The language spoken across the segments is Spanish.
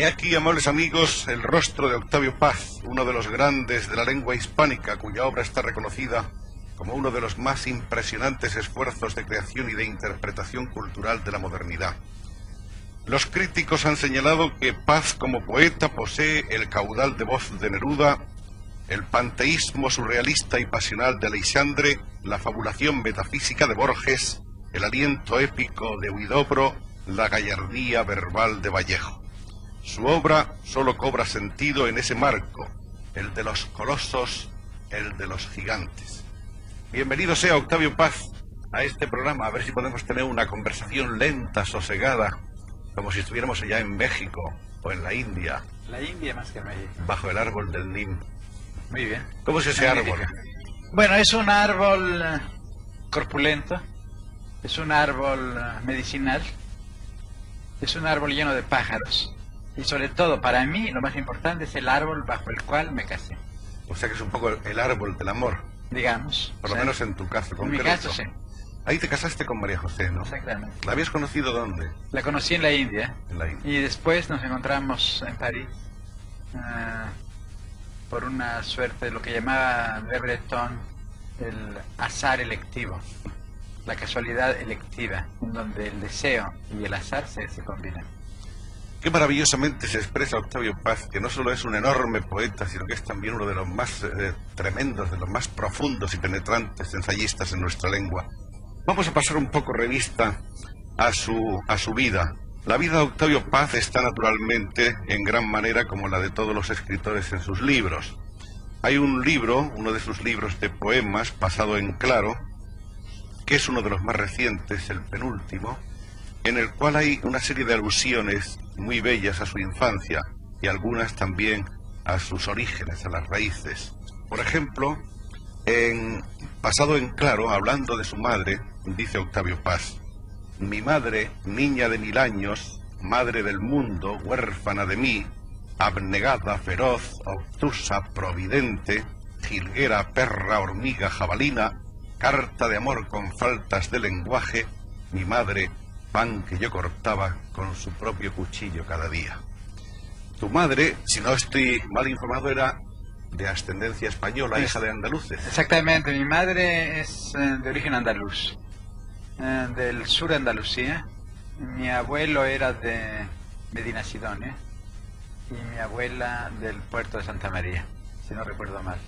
He aquí, amables amigos, el rostro de Octavio Paz, uno de los grandes de la lengua hispánica, cuya obra está reconocida como uno de los más impresionantes esfuerzos de creación y de interpretación cultural de la modernidad. Los críticos han señalado que Paz como poeta posee el caudal de voz de Neruda, el panteísmo surrealista y pasional de Aleixandre, la fabulación metafísica de Borges, el aliento épico de Huidobro, la gallardía verbal de Vallejo. Su obra solo cobra sentido en ese marco, el de los colosos, el de los gigantes. Bienvenido sea Octavio Paz a este programa, a ver si podemos tener una conversación lenta, sosegada, como si estuviéramos allá en México o en la India. La India más que México. Bajo el árbol del Nim. Muy bien. ¿Cómo es ese árbol? Bueno, es un árbol corpulento, es un árbol medicinal, es un árbol lleno de pájaros. Y sobre todo, para mí, lo más importante es el árbol bajo el cual me casé. O sea que es un poco el árbol del amor. Digamos. Por lo menos en tu caso concreto. En mi caso, sí. Ahí te casaste con María José, ¿no? Exactamente. ¿La habías conocido dónde? La conocí en la India. En la India. Y después nos encontramos en París por una suerte de lo que llamaba Le Breton el azar electivo, la casualidad electiva, en donde el deseo y el azar se combinan. Qué maravillosamente se expresa Octavio Paz, que no solo es un enorme poeta, sino que es también uno de los más tremendos, de los más profundos y penetrantes ensayistas en nuestra lengua. Vamos a pasar un poco revista a su vida. La vida de Octavio Paz está naturalmente en gran manera como la de todos los escritores en sus libros. Hay un libro, uno de sus libros de poemas, Pasado en Claro, que es uno de los más recientes, el penúltimo, en el cual hay una serie de alusiones muy bellas a su infancia y algunas también a sus orígenes, a las raíces. Por ejemplo, en Pasado en Claro, hablando de su madre, dice Octavio Paz: mi madre, niña de 1000 años, madre del mundo, huérfana de mí, abnegada, feroz, obtusa, providente, jilguera, perra, hormiga, jabalina, carta de amor con faltas de lenguaje, mi madre, pan que yo cortaba con su propio cuchillo cada día. Tu madre, si no estoy mal informado, era de ascendencia española, hija de andaluces. Exactamente, mi madre es de origen andaluz, del sur de Andalucía. Mi abuelo era de Medinasidonia y mi abuela del puerto de Santa María, si no recuerdo mal.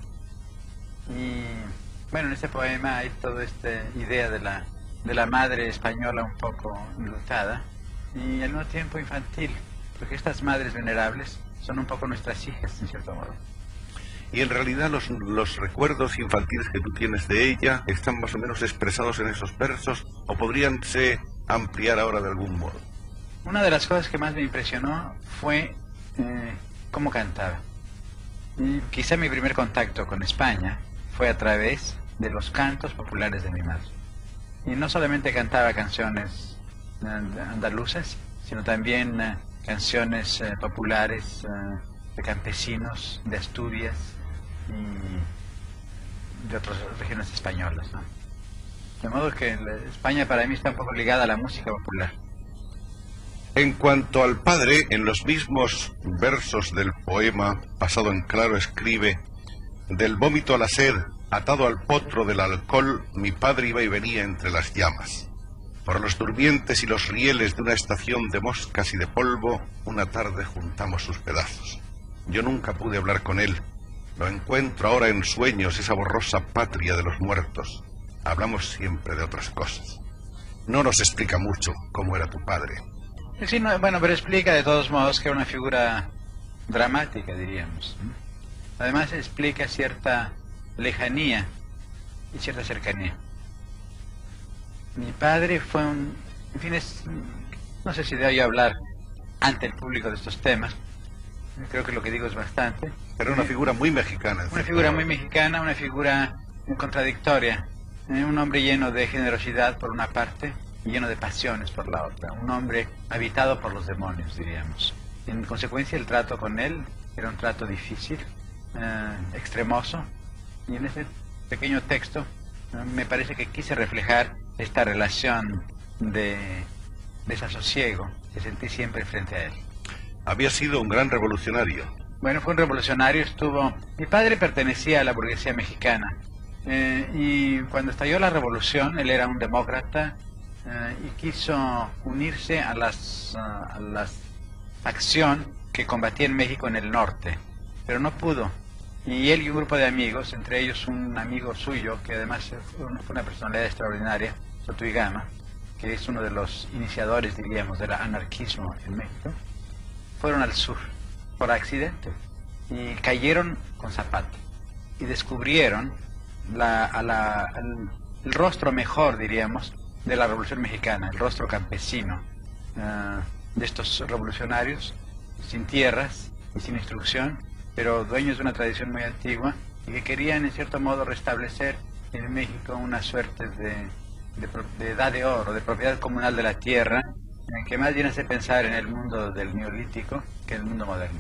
Y bueno, en este poema hay toda esta idea de la madre española un poco enlutada y al mismo tiempo infantil, porque estas madres venerables son un poco nuestras hijas, en cierto modo. Y en realidad los recuerdos infantiles que tú tienes de ella están más o menos expresados en esos versos, o podríanse ampliar ahora de algún modo. Una de las cosas que más me impresionó fue cómo cantaba. Y quizá mi primer contacto con España fue a través de los cantos populares de mi madre. Y no solamente cantaba canciones andaluzas, sino también canciones populares de campesinos de Asturias y de otras regiones españolas, ¿no? De modo que España para mí está un poco ligada a la música popular. En cuanto al padre, en los mismos versos del poema Pasado en Claro escribe: del vómito a la sed, atado al potro del alcohol, mi padre iba y venía entre las llamas. Por los durmientes y los rieles de una estación de moscas y de polvo, una tarde juntamos sus pedazos. Yo nunca pude hablar con él. Lo encuentro ahora en sueños, esa borrosa patria de los muertos. Hablamos siempre de otras cosas. No nos explica mucho cómo era tu padre. Sí, no, bueno, pero explica de todos modos que era una figura dramática, diríamos. Además explica cierta lejanía y cierta cercanía. Mi padre fue en fin, no sé si debo hablar ante el público de estos temas. Creo que lo que digo es bastante. Era una figura muy mexicana. Una figura muy mexicana, una figura muy contradictoria. Un hombre lleno de generosidad por una parte y lleno de pasiones por la otra. Un hombre habitado por los demonios, diríamos. En consecuencia, el trato con él era un trato difícil, extremoso. Y en ese pequeño texto me parece que quise reflejar esta relación de desasosiego que sentí siempre frente a él. Había sido un gran revolucionario. Bueno, fue un revolucionario, Mi padre pertenecía a la burguesía mexicana, y cuando estalló la revolución, él era un demócrata, y quiso unirse a la facción que combatía en México en el norte, pero no pudo. Y él y un grupo de amigos, entre ellos un amigo suyo, que además fue una personalidad extraordinaria, Sotuigama, que es uno de los iniciadores, diríamos, del anarquismo en México, fueron al sur por accidente y cayeron con Zapata y descubrieron el rostro mejor, diríamos, de la Revolución Mexicana, el rostro campesino de estos revolucionarios sin tierras y sin instrucción, pero dueños de una tradición muy antigua y que querían en cierto modo restablecer en México una suerte de edad de oro, de propiedad comunal de la tierra, que más bien hace pensar en el mundo del neolítico que en el mundo moderno.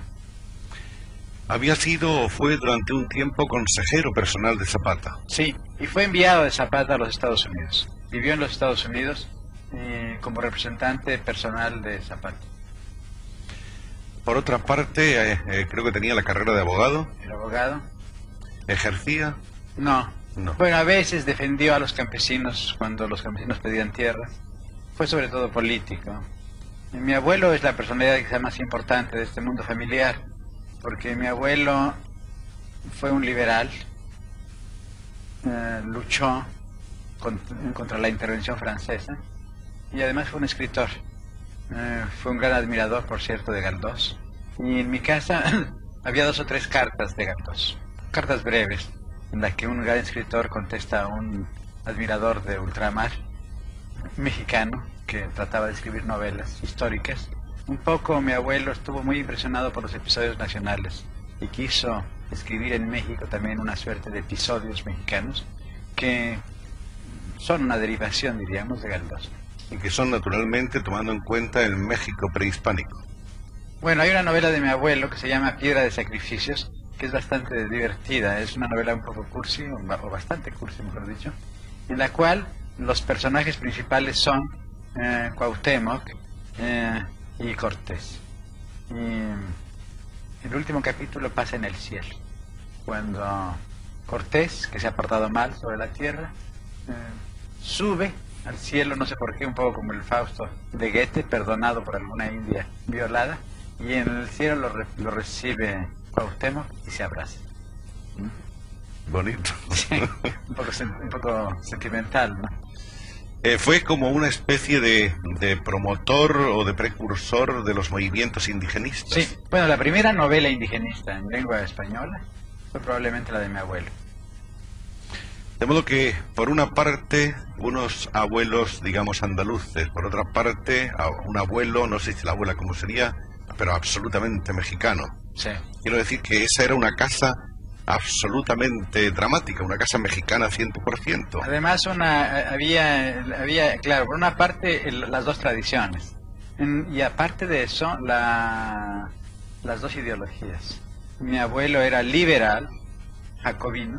Fue durante un tiempo consejero personal de Zapata. Sí, y fue enviado de Zapata a los Estados Unidos. Vivió en los Estados Unidos como representante personal de Zapata. Por otra parte, creo que tenía la carrera de abogado. ¿El abogado? ¿Ejercía? No. No. Bueno, a veces defendió a los campesinos cuando los campesinos pedían tierras. Fue sobre todo político. Y mi abuelo es la personalidad quizá más importante de este mundo familiar, porque mi abuelo fue un liberal, luchó contra la intervención francesa y además fue un escritor. Fue un gran admirador, por cierto, de Galdós. Y en mi casa había 2 o 3 cartas de Galdós, cartas breves, en las que un gran escritor contesta a un admirador de ultramar mexicano que trataba de escribir novelas históricas. Un poco mi abuelo estuvo muy impresionado por los episodios nacionales y quiso escribir en México también una suerte de episodios mexicanos que son una derivación, diríamos, de Galdós. Y que son naturalmente tomando en cuenta el México prehispánico. Bueno, hay una novela de mi abuelo que se llama Piedra de Sacrificios, que es bastante divertida. Es una novela un poco cursi, o bastante cursi, mejor dicho, en la cual los personajes principales son Cuauhtémoc y Cortés. Y el último capítulo pasa en el cielo, cuando Cortés, que se ha portado mal sobre la tierra, sube al cielo, no sé por qué, un poco como el Fausto de Goethe, perdonado por alguna india violada, y en el cielo lo recibe Cuauhtémoc y se abraza. Bonito. Sí, un poco sentimental, ¿no? Fue como una especie de promotor o de precursor de los movimientos indigenistas. Sí, bueno, la primera novela indigenista en lengua española fue probablemente la de mi abuelo. De modo que, por una parte, unos abuelos, digamos, andaluces, por otra parte, un abuelo, no sé si la abuela cómo sería, pero absolutamente mexicano. Sí. Quiero decir que esa era una casa absolutamente dramática, una casa mexicana 100%. Además, había, claro, por una parte las 2 tradiciones, y aparte de eso, las 2 ideologías. Mi abuelo era liberal, jacobino,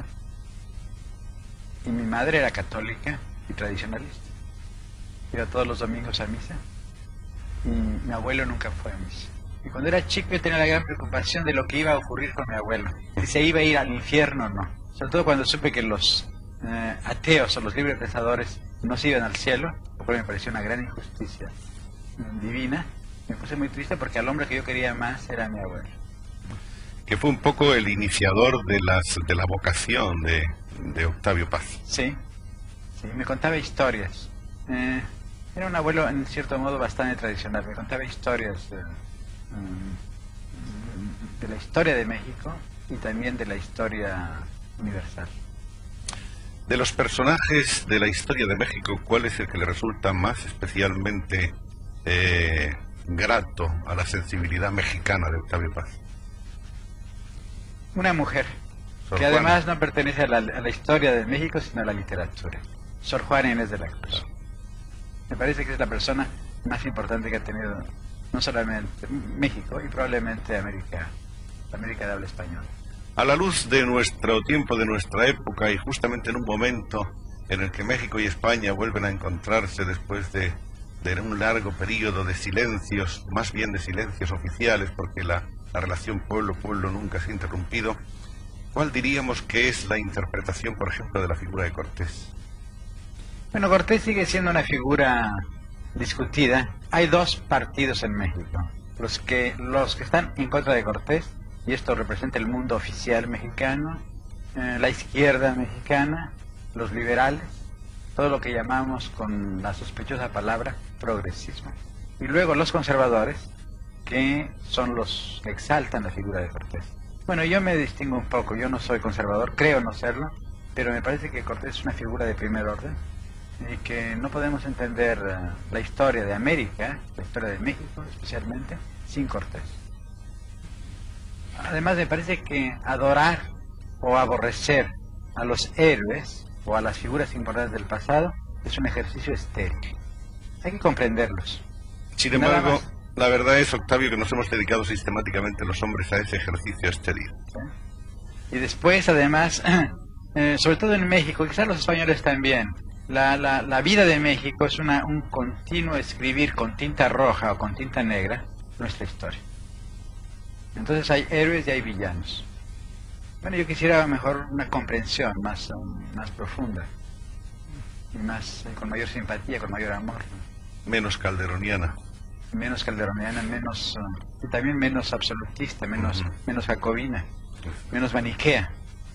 y mi madre era católica y tradicionalista. Iba todos los domingos a misa, y mi abuelo nunca fue a misa. Y cuando era chico yo tenía la gran preocupación de lo que iba a ocurrir con mi abuelo, si se iba a ir al infierno o no. Sobre todo cuando supe que los ateos o los librepensadores no se iban al cielo, lo cual me pareció una gran injusticia divina. Me puse muy triste porque al hombre que yo quería más era mi abuelo. Que fue un poco el iniciador de la vocación de Octavio Paz. Sí, me contaba historias. Era un abuelo en cierto modo bastante tradicional, me contaba historias de la historia de México y también de la historia universal. De los personajes de la historia de México, ¿cuál es el que le resulta más especialmente grato a la sensibilidad mexicana de Octavio Paz? Una mujer Sor que Juana. además no pertenece a la historia de México, sino a la literatura. Sor Juana Inés de la Cruz. Me parece que es la persona más importante que ha tenido no solamente México y probablemente América de habla española. A la luz de nuestro tiempo, de nuestra época, y justamente en un momento en el que México y España vuelven a encontrarse después de de un largo periodo de silencios, más bien de silencios oficiales, porque la relación pueblo-pueblo nunca se ha interrumpido, ¿cuál diríamos que es la interpretación, por ejemplo, de la figura de Cortés? Bueno, Cortés sigue siendo una figura discutida. Hay dos partidos en México. Los que están en contra de Cortés, y esto representa el mundo oficial mexicano, la izquierda mexicana, los liberales, todo lo que llamamos con la sospechosa palabra progresismo. Y luego los conservadores, que son los que exaltan la figura de Cortés. Bueno, yo me distingo un poco, yo no soy conservador, creo no serlo, pero me parece que Cortés es una figura de primer orden y que no podemos entender la historia de América, la historia de México especialmente, sin Cortés. Además me parece que adorar o aborrecer a los héroes o a las figuras importantes del pasado es un ejercicio estéril. Hay que comprenderlos. Sin embargo, la verdad es, Octavio, que nos hemos dedicado sistemáticamente los hombres a ese ejercicio estéril. ¿Sí? Y después, además, sobre todo en México, quizás los españoles también, la vida de México es un continuo escribir con tinta roja o con tinta negra nuestra historia. Entonces hay héroes y hay villanos. Bueno, yo quisiera mejor una comprensión más profunda y con mayor simpatía, con mayor amor. Menos calderoniana. Menos calderoniana, y también menos absolutista, menos jacobina, menos maniquea.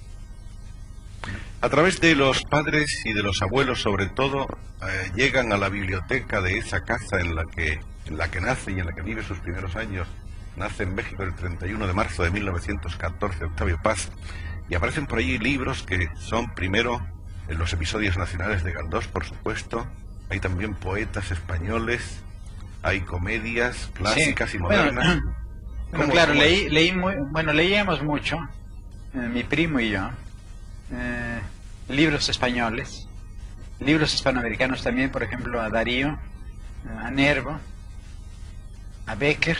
A través de los padres y de los abuelos, sobre todo, llegan a la biblioteca de esa casa en la que nace y en la que vive sus primeros años. Nace en México el 31 de marzo de 1914, Octavio Paz, y aparecen por allí libros que son, primero, en los episodios nacionales de Galdós, por supuesto. Hay también poetas españoles, hay comedias clásicas, sí, y modernas. Bueno, claro, leíamos mucho, mi primo y yo, libros españoles, libros hispanoamericanos también, por ejemplo, a Darío, a Nervo, a Bécquer,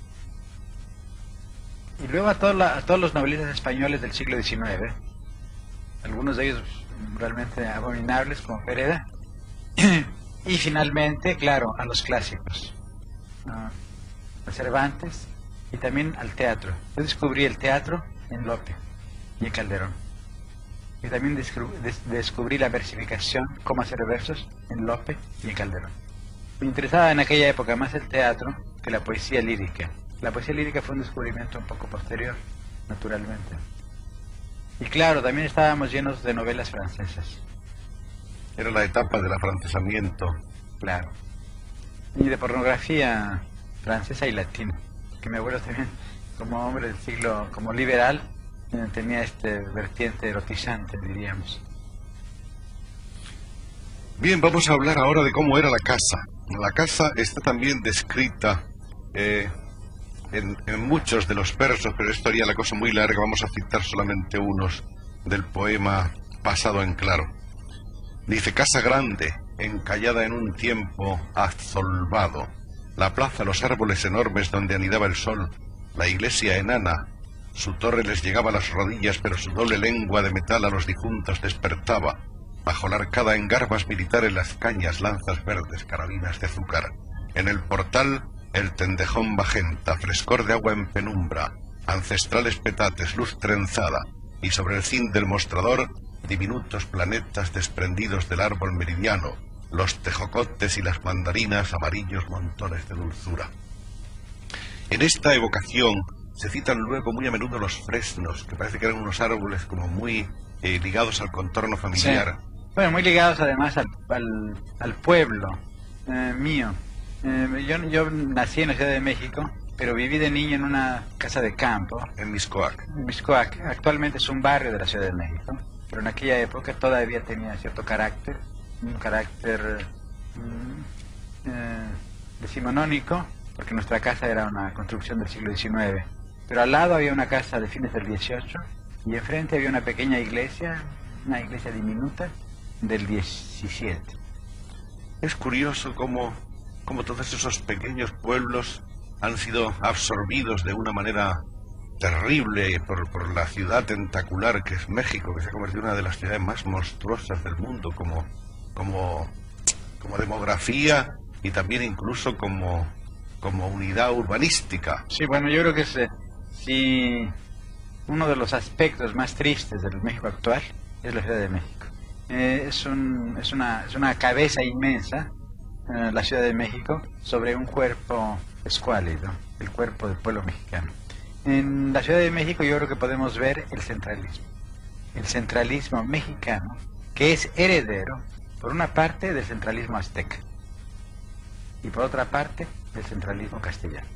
y luego a todos los novelistas españoles del siglo XIX, algunos de ellos realmente abominables, como Pereda, y finalmente, claro, a los clásicos, a Cervantes, y también al teatro. Yo descubrí el teatro en Lope y en Calderón. Y también descubrí la versificación, cómo hacer versos, en Lope y en Calderón. Me interesaba en aquella época más el teatro que la poesía lírica. La poesía lírica fue un descubrimiento un poco posterior, naturalmente. Y claro, también estábamos llenos de novelas francesas. Era la etapa del afrancesamiento. Claro. Y de pornografía francesa y latina. Que mi abuelo también, como hombre del siglo, como liberal, tenía este vertiente erotizante, diríamos. Bien, vamos a hablar ahora de cómo era la casa. La casa está también descrita en muchos de los versos, pero esto haría la cosa muy larga. Vamos a citar solamente unos del poema Pasado en Claro. Dice: casa grande, encallada en un tiempo azolvado, la plaza, los árboles enormes donde anidaba el sol, la iglesia enana, su torre les llegaba a las rodillas, pero su doble lengua de metal a los difuntos despertaba. Bajo la arcada en garbas militares las cañas, lanzas verdes, carabinas de azúcar. En el portal el tendejón magenta, frescor de agua en penumbra, ancestrales petates, luz trenzada, y sobre el cin del mostrador diminutos planetas desprendidos del árbol meridiano, los tejocotes y las mandarinas, amarillos montones de dulzura. En esta evocación se citan luego muy a menudo los fresnos, que parece que eran unos árboles como muy ligados al contorno familiar. Sí. Bueno, muy ligados además al pueblo mío. Yo nací en la Ciudad de México, pero viví de niño en una casa de campo. En Mixcoac. Mixcoac. Actualmente es un barrio de la Ciudad de México, pero en aquella época todavía tenía cierto carácter, un carácter decimonónico, porque nuestra casa era una construcción del siglo XIX. Pero al lado había una casa de fines del XVIII y enfrente había una pequeña iglesia, una iglesia diminuta del XVII. Es curioso cómo todos esos pequeños pueblos han sido absorbidos de una manera terrible por la ciudad tentacular que es México, que se ha convertido en una de las ciudades más monstruosas del mundo, como demografía y también incluso como unidad urbanística. Sí, bueno, yo creo que si uno de los aspectos más tristes del México actual es la Ciudad de México. Es una cabeza inmensa, la Ciudad de México, sobre un cuerpo escuálido, el cuerpo del pueblo mexicano. En la Ciudad de México yo creo que podemos ver el centralismo mexicano, que es heredero, por una parte, del centralismo azteca, y por otra parte, del centralismo castellano.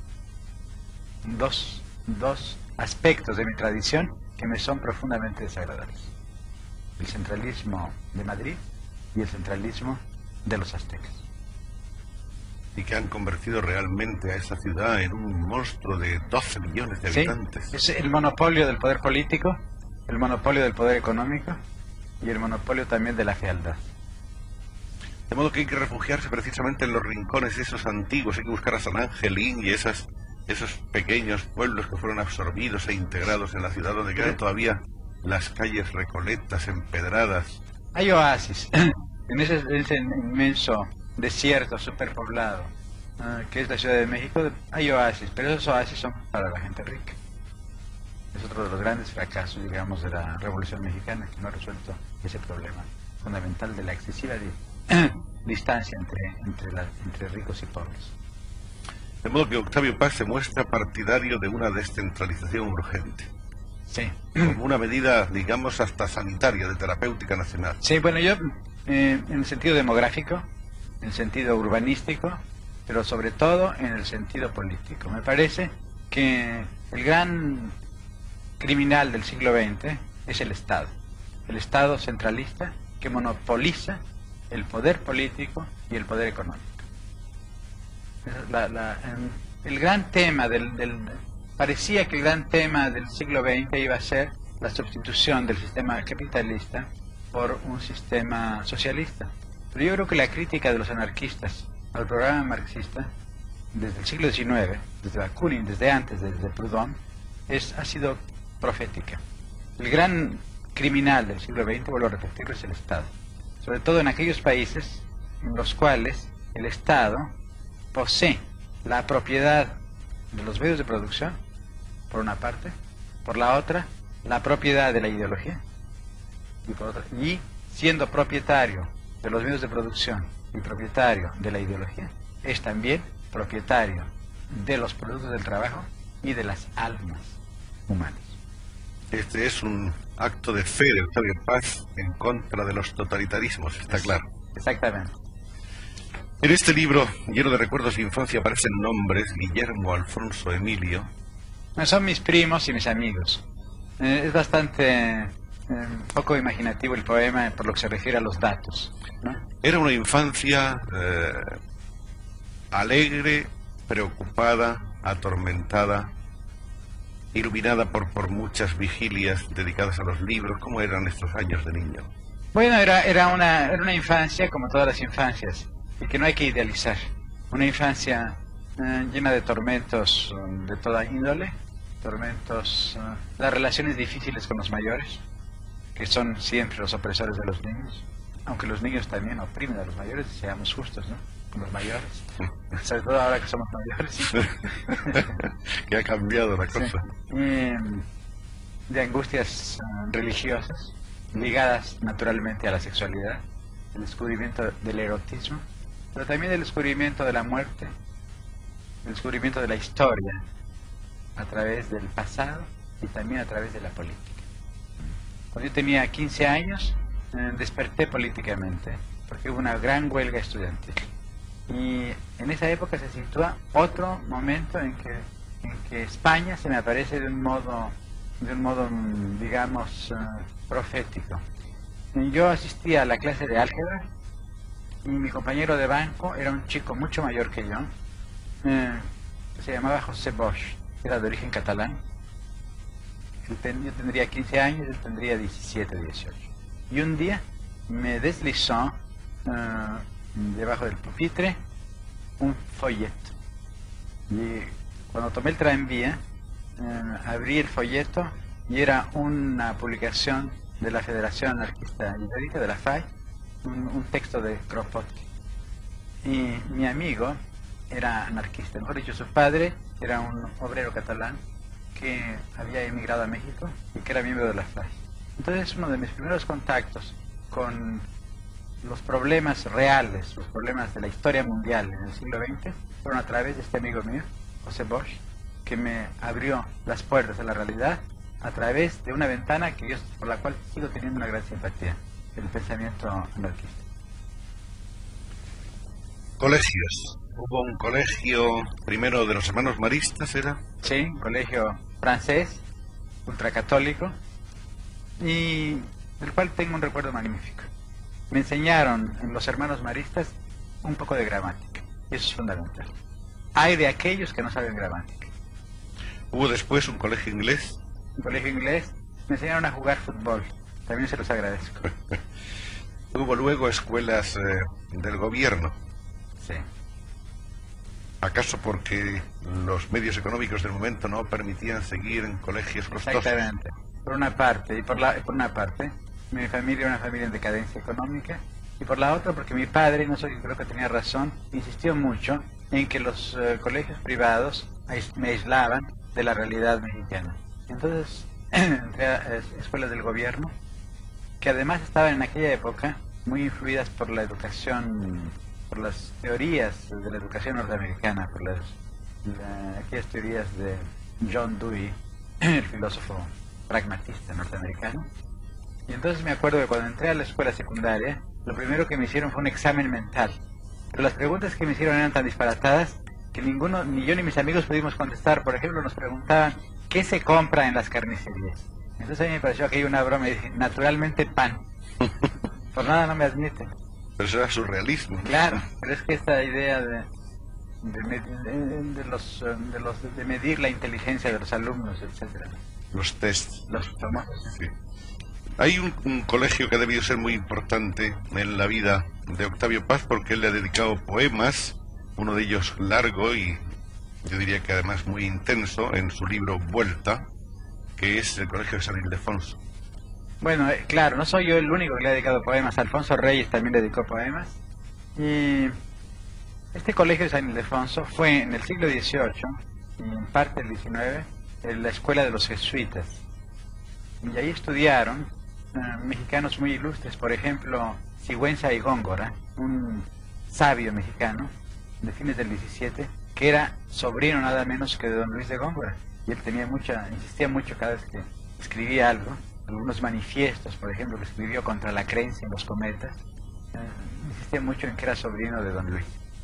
Dos aspectos de mi tradición que me son profundamente desagradables: el centralismo de Madrid y el centralismo de los aztecas. Y que han convertido realmente a esa ciudad en un monstruo de 12 millones de habitantes. Sí, es el monopolio del poder político, el monopolio del poder económico y el monopolio también de la fealdad. De modo que hay que refugiarse precisamente en los rincones esos antiguos, hay que buscar a San Angelín y esos pequeños pueblos que fueron absorbidos e integrados en la ciudad, donde quedan todavía las calles recoletas, empedradas. Hay oasis en ese inmenso desierto superpoblado que es la Ciudad de México. Hay oasis, pero esos oasis son para la gente rica. Es otro de los grandes fracasos, digamos, de la Revolución Mexicana, que no ha resuelto ese problema fundamental de la excesiva distancia entre ricos y pobres. De modo que Octavio Paz se muestra partidario de una descentralización urgente. Sí. Como una medida, digamos, hasta sanitaria, de terapéutica nacional. Sí, bueno, yo, en el sentido demográfico, en el sentido urbanístico, pero sobre todo en el sentido político. Me parece que el gran criminal del siglo XX es el Estado centralista que monopoliza el poder político y el poder económico. El gran tema parecía que el gran tema del siglo XX iba a ser la sustitución del sistema capitalista por un sistema socialista. Pero yo creo que la crítica de los anarquistas al programa marxista, desde el siglo XIX, desde Bakunin, desde antes, desde Proudhon, ha sido profética. El gran criminal del siglo XX, vuelvo a repetirlo, es el Estado. Sobre todo en aquellos países en los cuales el Estado posee la propiedad de los medios de producción, por una parte, por la otra, la propiedad de la ideología, y por otra, y siendo propietario de los medios de producción y propietario de la ideología, es también propietario de los productos del trabajo y de las almas humanas. Este es un acto de fe de Octavio Paz en contra de los totalitarismos, está claro. Exactamente. En este libro, lleno de recuerdos de infancia, aparecen nombres: Guillermo, Alfonso, Emilio. Son mis primos y mis amigos. Es bastante poco imaginativo el poema por lo que se refiere a los datos, ¿no? Era una infancia alegre, preocupada, atormentada, iluminada por muchas vigilias dedicadas a los libros. ¿Cómo eran estos años de niño? Bueno, era una infancia como todas las infancias, y que no hay que idealizar. Una infancia llena de tormentos de toda índole, las relaciones difíciles con los mayores, que son siempre los opresores de los niños, aunque los niños también oprimen a los mayores, seamos justos, ¿no? Con los mayores, sobre todo ahora que somos mayores. Que ha cambiado la cosa. Sí. De angustias religiosas, ligadas naturalmente a la sexualidad, el descubrimiento del erotismo, pero también el descubrimiento de la muerte, el descubrimiento de la historia, a través del pasado y también a través de la política. Cuando yo tenía 15 años, desperté políticamente, porque hubo una gran huelga estudiantil. Y en esa época se sitúa otro momento en que España se me aparece de un modo digamos, profético. Yo asistía a la clase de álgebra y mi compañero de banco era un chico mucho mayor que yo, se llamaba José Bosch, era de origen catalán. Yo tendría 15 años, él tendría 17, 18. Y un día me deslizó debajo del pupitre un folleto. Y cuando tomé el tranvía, abrí el folleto y era una publicación de la Federación Anarquista Ibérica, de la FAI, un texto de Kropotkin. Y mi amigo era anarquista, mejor dicho, su padre era un obrero catalán que había emigrado a México y que era miembro de la FLAG. Entonces uno de mis primeros contactos con los problemas reales, los problemas de la historia mundial en el siglo XX, fueron a través de este amigo mío, José Bosch, que me abrió las puertas a la realidad a través de una ventana que por la cual sigo teniendo una gran simpatía, el pensamiento anarquista. Colegios. Hubo un colegio primero de los hermanos maristas, ¿era? Sí, un colegio francés, ultracatólico, y del cual tengo un recuerdo magnífico. Me enseñaron en los hermanos maristas un poco de gramática, eso es fundamental. Hay de aquellos que no saben gramática. Hubo después un colegio inglés. Un colegio inglés, me enseñaron a jugar fútbol, también se los agradezco. Hubo luego escuelas del gobierno. Sí. ¿Acaso porque los medios económicos del momento no permitían seguir en colegios costosos? Exactamente. Por una parte, por una parte, mi familia era una familia en decadencia económica, y por la otra porque mi padre, no sé, creo que tenía razón, insistió mucho en que los colegios privados me aislaban de la realidad mexicana. Entonces entré a escuelas del gobierno, que además estaban en aquella época muy influidas por la educación, por las teorías de la educación norteamericana, por aquellas teorías de John Dewey, el filósofo pragmatista norteamericano. Y entonces me acuerdo que cuando entré a la escuela secundaria, lo primero que me hicieron fue un examen mental. Pero las preguntas que me hicieron eran tan disparatadas que ninguno, ni yo ni mis amigos pudimos contestar. Por ejemplo, nos preguntaban, ¿qué se compra en las carnicerías? Entonces a mí me pareció que hay una broma y dije, naturalmente pan. Por nada no me admiten. Pero eso era surrealismo. Claro, pero es que esta idea de medir la inteligencia de los alumnos, etcétera. Los tests. Los famosos. Sí. Hay un colegio que ha debido ser muy importante en la vida de Octavio Paz porque él le ha dedicado poemas, uno de ellos largo y yo diría que además muy intenso, en su libro Vuelta, que es el Colegio de San Ildefonso. Bueno, claro, no soy yo el único que le ha dedicado poemas. Alfonso Reyes también le dedicó poemas. Y este colegio de San Ildefonso fue en el siglo XVIII y en parte del XIX en la escuela de los jesuitas. Y ahí estudiaron mexicanos muy ilustres, por ejemplo, Sigüenza y Góngora, un sabio mexicano de fines del XVII, que era sobrino nada menos que de don Luis de Góngora. Y él insistía mucho cada vez que escribía algo. Algunos manifiestos, por ejemplo, que escribió contra la creencia en los cometas, insistía mucho en que era sobrino de don Luis.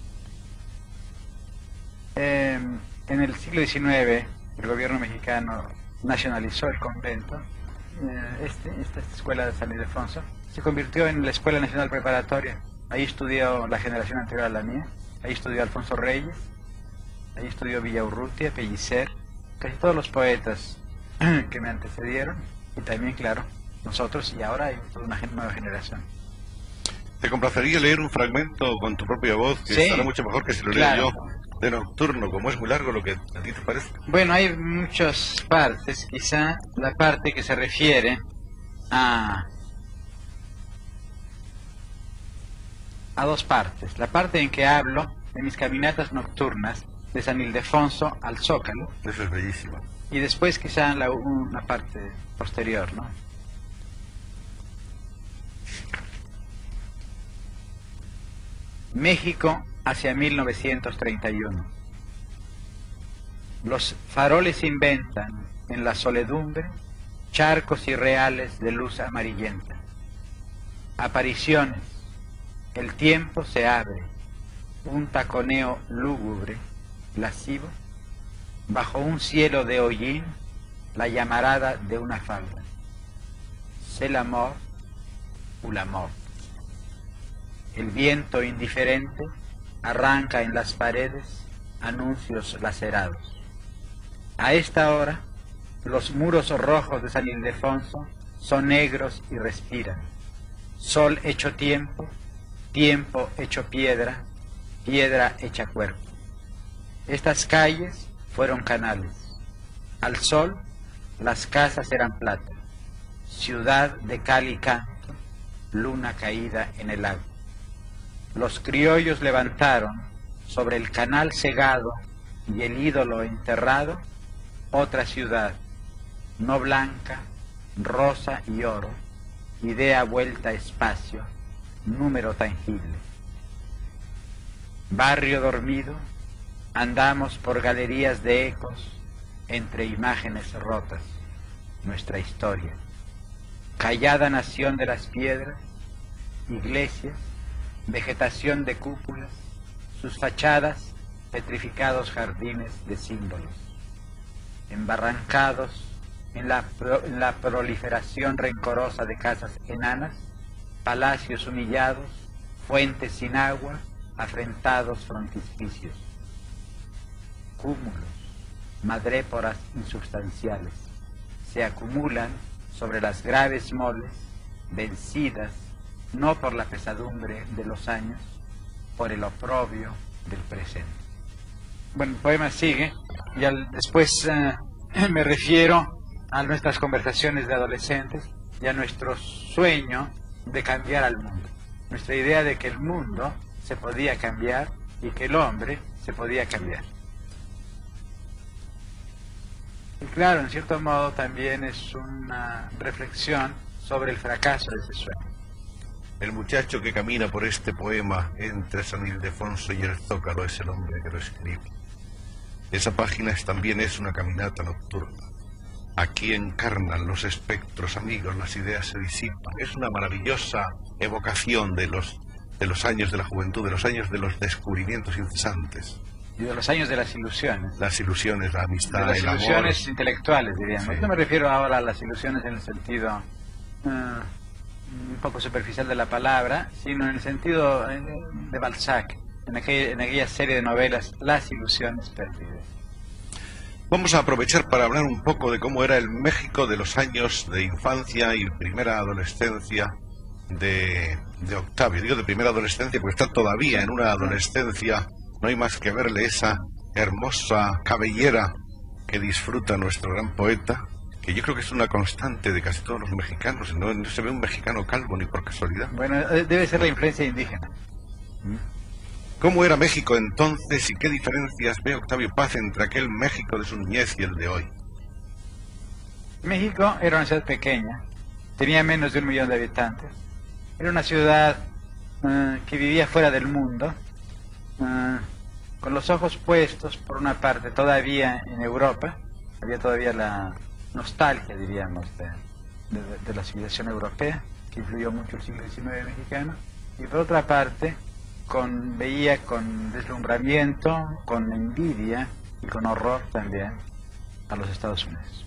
En el siglo XIX, el gobierno mexicano nacionalizó el convento. Esta escuela de San Ildefonso se convirtió en la Escuela Nacional Preparatoria. Ahí estudió la generación anterior a la mía, ahí estudió Alfonso Reyes, ahí estudió Villaurrutia, Pellicer, casi todos los poetas que me antecedieron. Y también, claro, nosotros, y ahora hay toda una nueva generación. ¿Te complacería leer un fragmento con tu propia voz, que sí, estará mucho mejor que si lo leo yo, de Nocturno, como es muy largo lo que a ti te parece? Bueno, hay muchas partes, quizá la parte que se refiere a dos partes. La parte en que hablo de mis caminatas nocturnas de San Ildefonso al Zócalo. Eso es bellísimo. Y después quizá una parte posterior, ¿no? México hacia 1931. Los faroles inventan en la soledumbre charcos irreales de luz amarillenta. Apariciones. El tiempo se abre. Un taconeo lúgubre, lascivo. Bajo un cielo de hollín, la llamarada de una falda. C'est la mort ou la mort. El viento indiferente arranca en las paredes anuncios lacerados. A esta hora, los muros rojos de San Ildefonso son negros y respiran. Sol hecho tiempo, tiempo hecho piedra, piedra hecha cuerpo. Estas calles fueron canales. Al sol, las casas eran plata. Ciudad de cal y canto, luna caída en el agua. los criollos levantaron sobre el canal cegado y el ídolo enterrado otra ciudad, no blanca, rosa y oro, idea vuelta a espacio, número tangible. Barrio dormido, andamos por galerías de ecos, entre imágenes rotas, nuestra historia. Callada nación de las piedras, iglesias, vegetación de cúpulas, sus fachadas, petrificados jardines de símbolos. Embarrancados en la proliferación rencorosa de casas enanas, palacios humillados, fuentes sin agua, afrentados frontispicios. Cúmulos, madréporas insubstanciales, se acumulan sobre las graves moles, vencidas no por la pesadumbre de los años, por el oprobio del presente. Bueno, el poema sigue y después me refiero a nuestras conversaciones de adolescentes y a nuestro sueño de cambiar al mundo. Nuestra idea de que el mundo se podía cambiar y que el hombre se podía cambiar. Y claro, en cierto modo también es una reflexión sobre el fracaso de ese sueño. El muchacho que camina por este poema entre San Ildefonso y el Zócalo es el hombre que lo escribe. Esa página también es una caminata nocturna. Aquí encarnan los espectros amigos, las ideas se disipan. Es una maravillosa evocación de los años de la juventud, de los años de los descubrimientos incesantes. Y de los años de las ilusiones. Las ilusiones, la amistad, el amor. Las ilusiones intelectuales, diríamos. Sí. No me refiero ahora a las ilusiones en el sentido un poco superficial de la palabra, sino en el sentido de Balzac, en aquella serie de novelas, Las ilusiones perdidas. Vamos a aprovechar para hablar un poco de cómo era el México de los años de infancia y primera adolescencia de Octavio. Digo de primera adolescencia porque está todavía en una adolescencia. No hay más que verle esa hermosa cabellera que disfruta nuestro gran poeta, que yo creo que es una constante de casi todos los mexicanos. No se ve un mexicano calvo ni por casualidad. Bueno, debe ser la influencia indígena. ¿Cómo era México entonces y qué diferencias ve Octavio Paz entre aquel México de su niñez y el de hoy? México era una ciudad pequeña, tenía menos de 1 millón de habitantes. Era una ciudad que vivía fuera del mundo, con los ojos puestos, por una parte, todavía en Europa. Había todavía la nostalgia, diríamos, de la civilización europea, que influyó mucho el siglo XIX mexicano. Y por otra parte, veía con deslumbramiento, con envidia y con horror también a los Estados Unidos.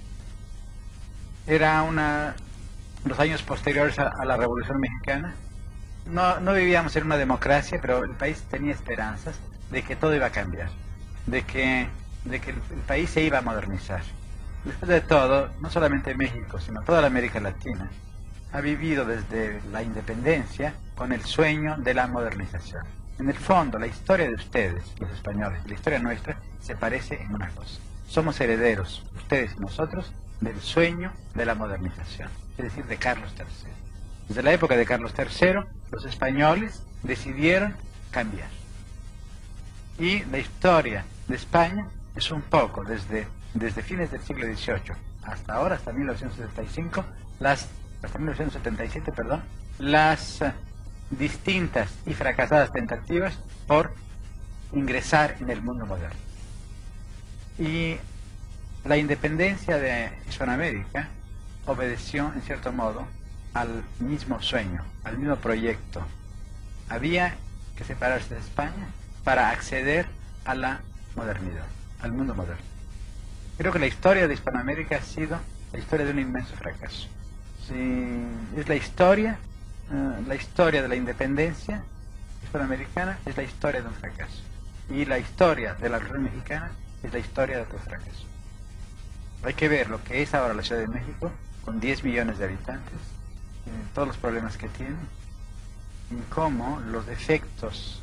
Era los años posteriores a la Revolución Mexicana. No vivíamos en una democracia, pero el país tenía esperanzas de que todo iba a cambiar, de que el país se iba a modernizar. Después de todo, no solamente México, sino toda la América Latina ha vivido desde la independencia con el sueño de la modernización. En el fondo, la historia de ustedes, los españoles, y la historia nuestra, se parece en una cosa. Somos herederos, ustedes y nosotros, del sueño de la modernización, es decir, de Carlos III. Desde la época de Carlos III, los españoles decidieron cambiar. Y la historia de España es un poco, desde fines del siglo XVIII hasta ahora, hasta 1975, hasta 1977, las distintas y fracasadas tentativas por ingresar en el mundo moderno. Y la independencia de Hispanoamérica obedeció, en cierto modo, al mismo sueño, al mismo proyecto. Había que separarse de España para acceder a la modernidad, al mundo moderno. Creo que la historia de Hispanoamérica ha sido la historia de un inmenso fracaso. Es la historia de la independencia hispanoamericana, es la historia de un fracaso. Y la historia de la Revolución Mexicana es la historia de otro fracaso. Hay que ver lo que es ahora la Ciudad de México, con 10 millones de habitantes, todos los problemas que tiene, y cómo los defectos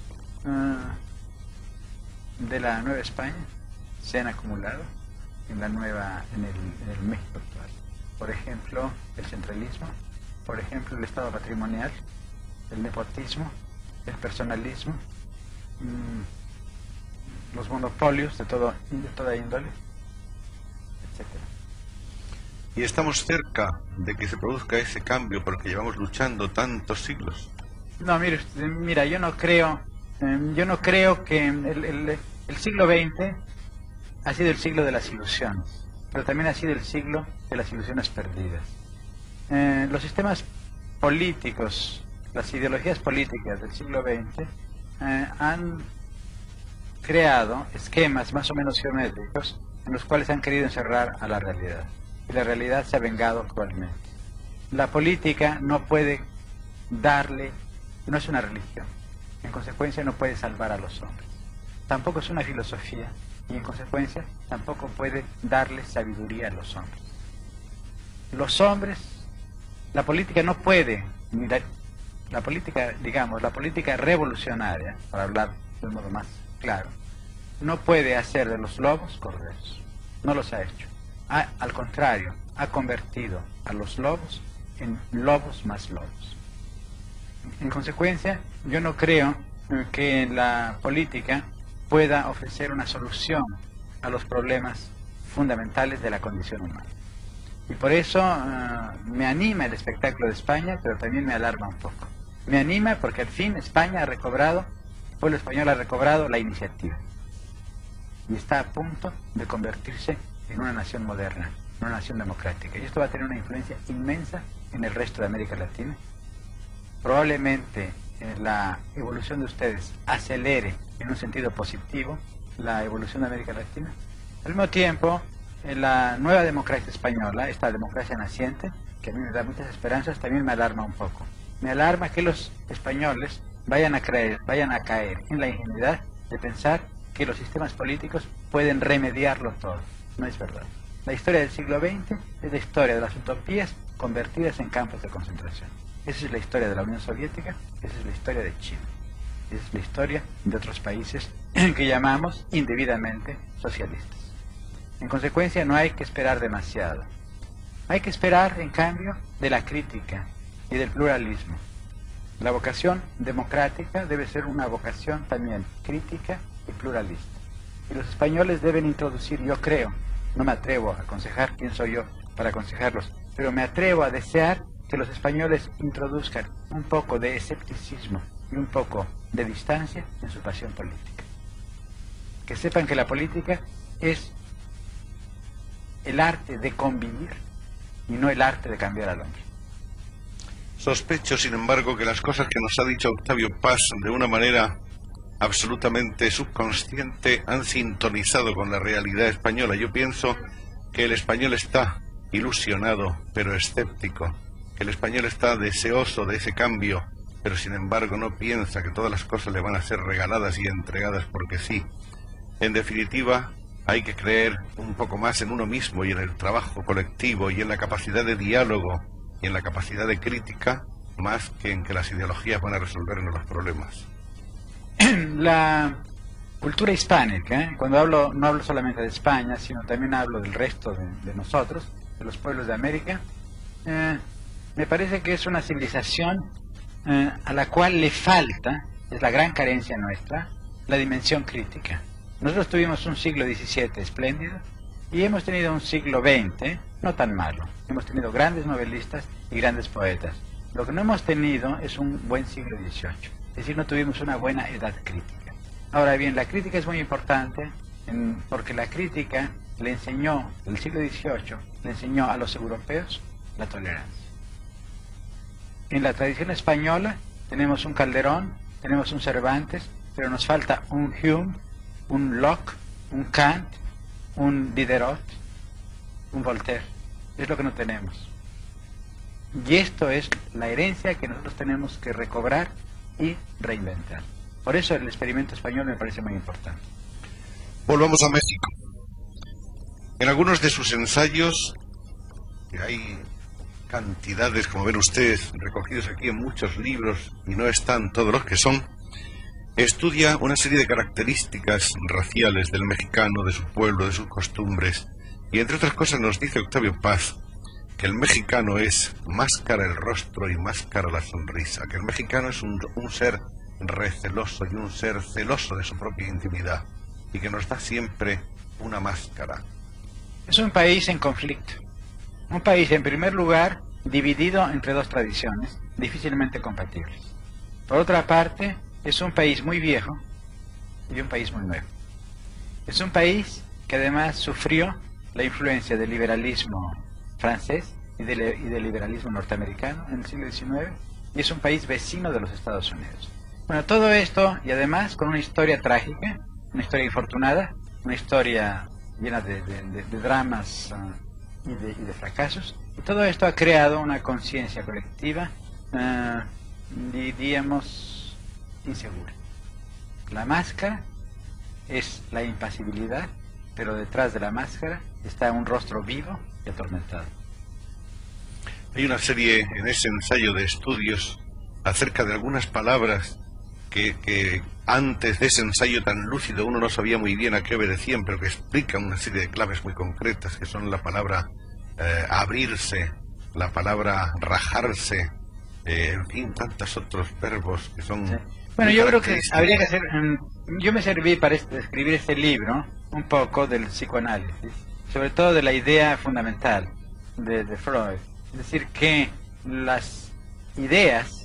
de la Nueva España se han acumulado en el México actual. Por ejemplo, el centralismo, por ejemplo, el estado patrimonial, el nepotismo, el personalismo, los monopolios de toda índole, etcétera. Y estamos cerca de que se produzca ese cambio porque llevamos luchando tantos siglos. No, mira, yo no creo que el siglo XX ha sido el siglo de las ilusiones, pero también ha sido el siglo de las ilusiones perdidas. Los sistemas políticos, las ideologías políticas del siglo XX han creado esquemas más o menos geométricos en los cuales han querido encerrar a la realidad. Y la realidad se ha vengado actualmente. La política no puede no es una religión. En consecuencia no puede salvar a los hombres. Tampoco es una filosofía y en consecuencia tampoco puede darle sabiduría a los hombres. Los hombres, la política no puede, la política revolucionaria, para hablar de un modo más claro, no puede hacer de los lobos corderos. No los ha hecho. Al contrario, ha convertido a los lobos en lobos más lobos. En consecuencia, yo no creo que la política pueda ofrecer una solución a los problemas fundamentales de la condición humana. Y por eso me anima el espectáculo de España, pero también me alarma un poco. Me anima porque al fin el pueblo español ha recobrado la iniciativa. Y está a punto de convertirse en una nación moderna, en una nación democrática. Y esto va a tener una influencia inmensa en el resto de América Latina. Probablemente la evolución de ustedes acelere en un sentido positivo la evolución de América Latina. Al mismo tiempo, la nueva democracia española, esta democracia naciente, que a mí me da muchas esperanzas, también me alarma un poco. Me alarma que los españoles vayan a caer en la ingenuidad de pensar que los sistemas políticos pueden remediarlo todo. No es verdad. La historia del siglo XX es la historia de las utopías convertidas en campos de concentración. Esa es la historia de la Unión Soviética, esa es la historia de China, esa es la historia de otros países que llamamos indebidamente socialistas. En consecuencia, no hay que esperar demasiado. Hay que esperar, en cambio, de la crítica y del pluralismo. La vocación democrática debe ser una vocación también crítica y pluralista. Y los españoles deben introducir, yo creo, no me atrevo a aconsejar, quién soy yo para aconsejarlos, pero me atrevo a desear que los españoles introduzcan un poco de escepticismo y un poco de distancia en su pasión política. Que sepan que la política es el arte de convivir y no el arte de cambiar al hombre. Sospecho, sin embargo, que las cosas que nos ha dicho Octavio Paz de una manera absolutamente subconsciente han sintonizado con la realidad española. Yo pienso que el español está ilusionado, pero escéptico, que el español está deseoso de ese cambio, pero sin embargo no piensa que todas las cosas le van a ser regaladas y entregadas porque sí. En definitiva, hay que creer un poco más en uno mismo y en el trabajo colectivo y en la capacidad de diálogo y en la capacidad de crítica, más que en que las ideologías van a resolvernos los problemas. La cultura hispánica, cuando no hablo solamente de España, sino también hablo del resto de nosotros, de los pueblos de América, me parece que es una civilización a la cual le falta, es la gran carencia nuestra, la dimensión crítica. Nosotros tuvimos un siglo XVII espléndido y hemos tenido un siglo XX no tan malo. Hemos tenido grandes novelistas y grandes poetas. Lo que no hemos tenido es un buen siglo XVIII. Es decir, no tuvimos una buena edad crítica. Ahora bien, la crítica es muy importante porque la crítica el siglo XVIII le enseñó a los europeos la tolerancia. En la tradición española tenemos un Calderón, tenemos un Cervantes, pero nos falta un Hume, un Locke, un Kant, un Diderot, un Voltaire. Es lo que no tenemos. Y esto es la herencia que nosotros tenemos que recobrar y reinventar. Por eso el experimento español me parece muy importante. Volvamos a México. En algunos de sus ensayos, que hay cantidades, como ven ustedes, recogidos aquí en muchos libros, y no están todos los que son, estudia una serie de características raciales del mexicano, de su pueblo, de sus costumbres, y entre otras cosas nos dice Octavio Paz que el mexicano es más cara el rostro y más cara la sonrisa, que el mexicano es un ser receloso y un ser celoso de su propia intimidad y que nos da siempre una máscara. Es un país en conflicto. Un país, en primer lugar, dividido entre dos tradiciones difícilmente compatibles. Por otra parte, es un país muy viejo y un país muy nuevo. Es un país que además sufrió la influencia del liberalismo francés y del liberalismo norteamericano en el siglo XIX, y es un país vecino de los Estados Unidos. Bueno, todo esto, y además con una historia trágica, una historia infortunada, una historia llena de dramas y de fracasos, y todo esto ha creado una conciencia colectiva, diríamos, insegura. La máscara es la impasibilidad, pero detrás de la máscara está un rostro vivo y atormentado. Hay una serie en ese ensayo de estudios acerca de algunas palabras que antes de ese ensayo tan lúcido uno no sabía muy bien a qué obedecían, pero que explican una serie de claves muy concretas, que son la palabra abrirse, la palabra rajarse, en fin, tantos otros verbos que son... Sí. Bueno, yo creo que habría que hacer... yo me serví para escribir este libro un poco del psicoanálisis, sobre todo de la idea fundamental de Freud. Es decir, que las ideas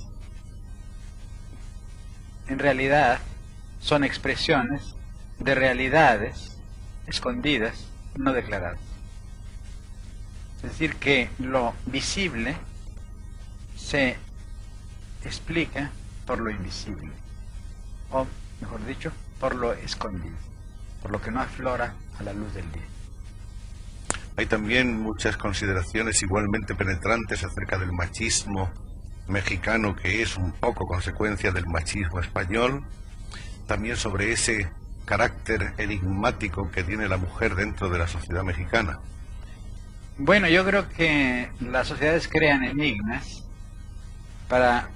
en realidad son expresiones de realidades escondidas, no declaradas. Es decir, que lo visible se explica por lo invisible, o mejor dicho, por lo escondido, por lo que no aflora a la luz del día. Hay también muchas consideraciones igualmente penetrantes acerca del machismo mexicano, que es un poco consecuencia del machismo español, también sobre ese carácter enigmático que tiene la mujer dentro de la sociedad mexicana. Bueno, yo creo que las sociedades crean enigmas para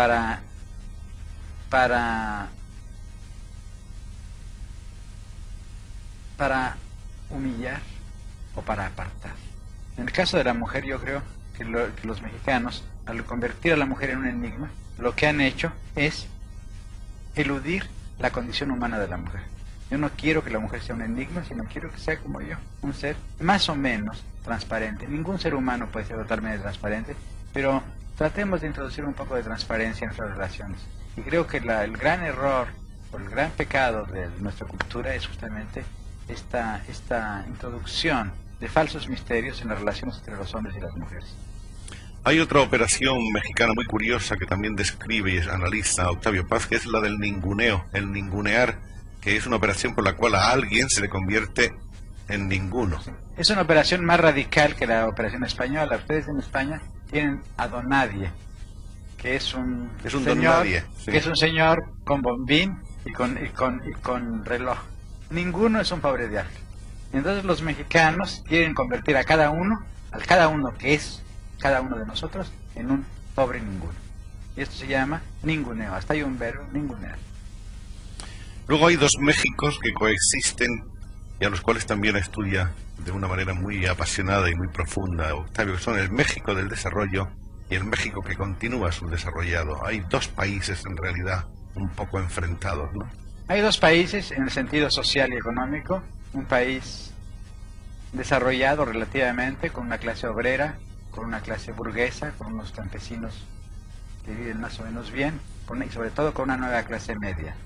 humillar o para apartar. En el caso de la mujer, yo creo que los mexicanos, al convertir a la mujer en un enigma, lo que han hecho es eludir la condición humana de la mujer. Yo no quiero que la mujer sea un enigma, sino quiero que sea como yo, un ser más o menos transparente. Ningún ser humano puede ser totalmente transparente, pero tratemos de introducir un poco de transparencia en nuestras relaciones. Y creo que el gran error o el gran pecado de nuestra cultura es justamente esta introducción de falsos misterios en las relaciones entre los hombres y las mujeres. Hay otra operación mexicana muy curiosa que también describe y analiza Octavio Paz, que es la del ninguneo, el ningunear, que es una operación por la cual a alguien se le convierte en ninguno. Es una operación más radical que la operación española. Ustedes en España tienen a don nadie, que es un señor, don nadie, sí. Que es un señor con bombín y con reloj. Ninguno es un pobre diablo. Entonces los mexicanos quieren convertir al cada uno que es cada uno de nosotros, en un pobre ninguno. Y esto se llama ninguneo. Hasta hay un verbo, ningunear. Luego hay dos Méxicos que coexisten y a los cuales también estudia de una manera muy apasionada y muy profunda Octavio, que son el México del desarrollo y el México que continúa subdesarrollado. Hay dos países en realidad un poco enfrentados, ¿no? Hay dos países en el sentido social y económico. Un país desarrollado relativamente, con una clase obrera, con una clase burguesa, con unos campesinos que viven más o menos bien, y sobre todo con una nueva clase media.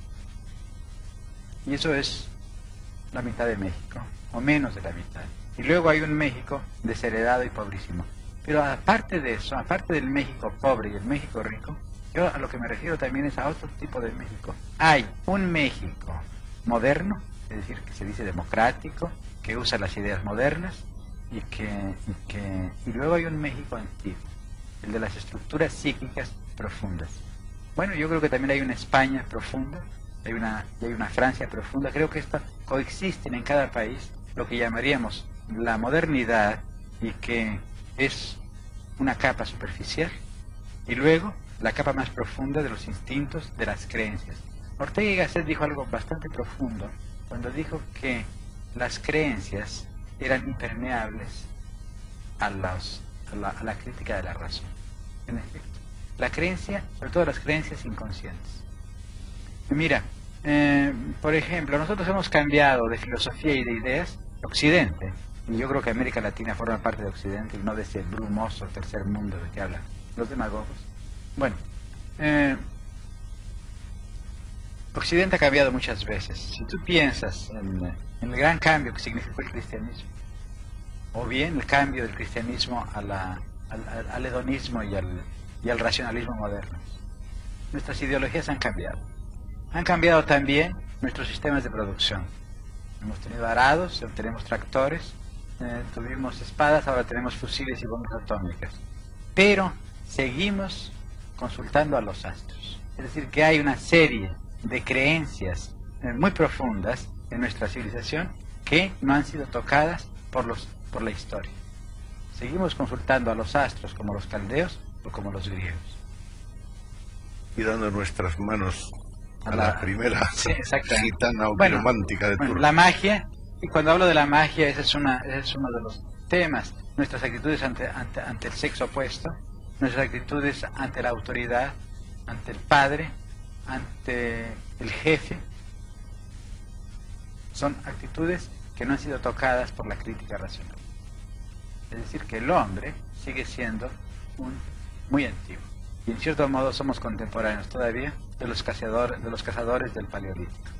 Y eso es la mitad de México, o menos de la mitad. Y luego hay un México desheredado y pobrísimo. Pero aparte de eso, aparte del México pobre y el México rico, yo a lo que me refiero también es a otro tipo de México. Hay un México moderno, es decir, que se dice democrático, que usa las ideas modernas, y luego hay un México antiguo, el de las estructuras psíquicas profundas. Bueno, yo creo que también hay una España profunda, hay una Francia profunda. Creo que estas coexisten en cada país lo que llamaríamos la modernidad, y que es una capa superficial, y luego la capa más profunda de los instintos, de las creencias. Ortega y Gasset dijo algo bastante profundo cuando dijo que las creencias eran impermeables a la crítica de la razón. En efecto, la creencia, sobre todo las creencias inconscientes, Mira, por ejemplo, nosotros hemos cambiado de filosofía y de ideas Occidente, y yo creo que América Latina forma parte de Occidente y no de ese brumoso tercer mundo de que hablan los demagogos. Bueno, Occidente ha cambiado muchas veces. Si tú piensas en el gran cambio que significó el cristianismo, o bien el cambio del cristianismo al hedonismo y al racionalismo moderno, nuestras ideologías han cambiado. Han cambiado también nuestros sistemas de producción. Hemos tenido arados, tenemos tractores, tuvimos espadas, ahora tenemos fusiles y bombas atómicas. Pero seguimos consultando a los astros. Es decir, que hay una serie de creencias muy profundas en nuestra civilización que no han sido tocadas por la historia. Seguimos consultando a los astros como los caldeos o como los griegos. Y dando nuestras manos a la primera sí, gitana o piromántica de turno. La magia, y cuando hablo de la magia, ese es uno de los temas. Nuestras actitudes ante el sexo opuesto, nuestras actitudes ante la autoridad, ante el padre, ante el jefe, son actitudes que no han sido tocadas por la crítica racional. Es decir, que el hombre sigue siendo muy antiguo. Y en cierto modo somos contemporáneos todavía de los cazadores del Paleolítico.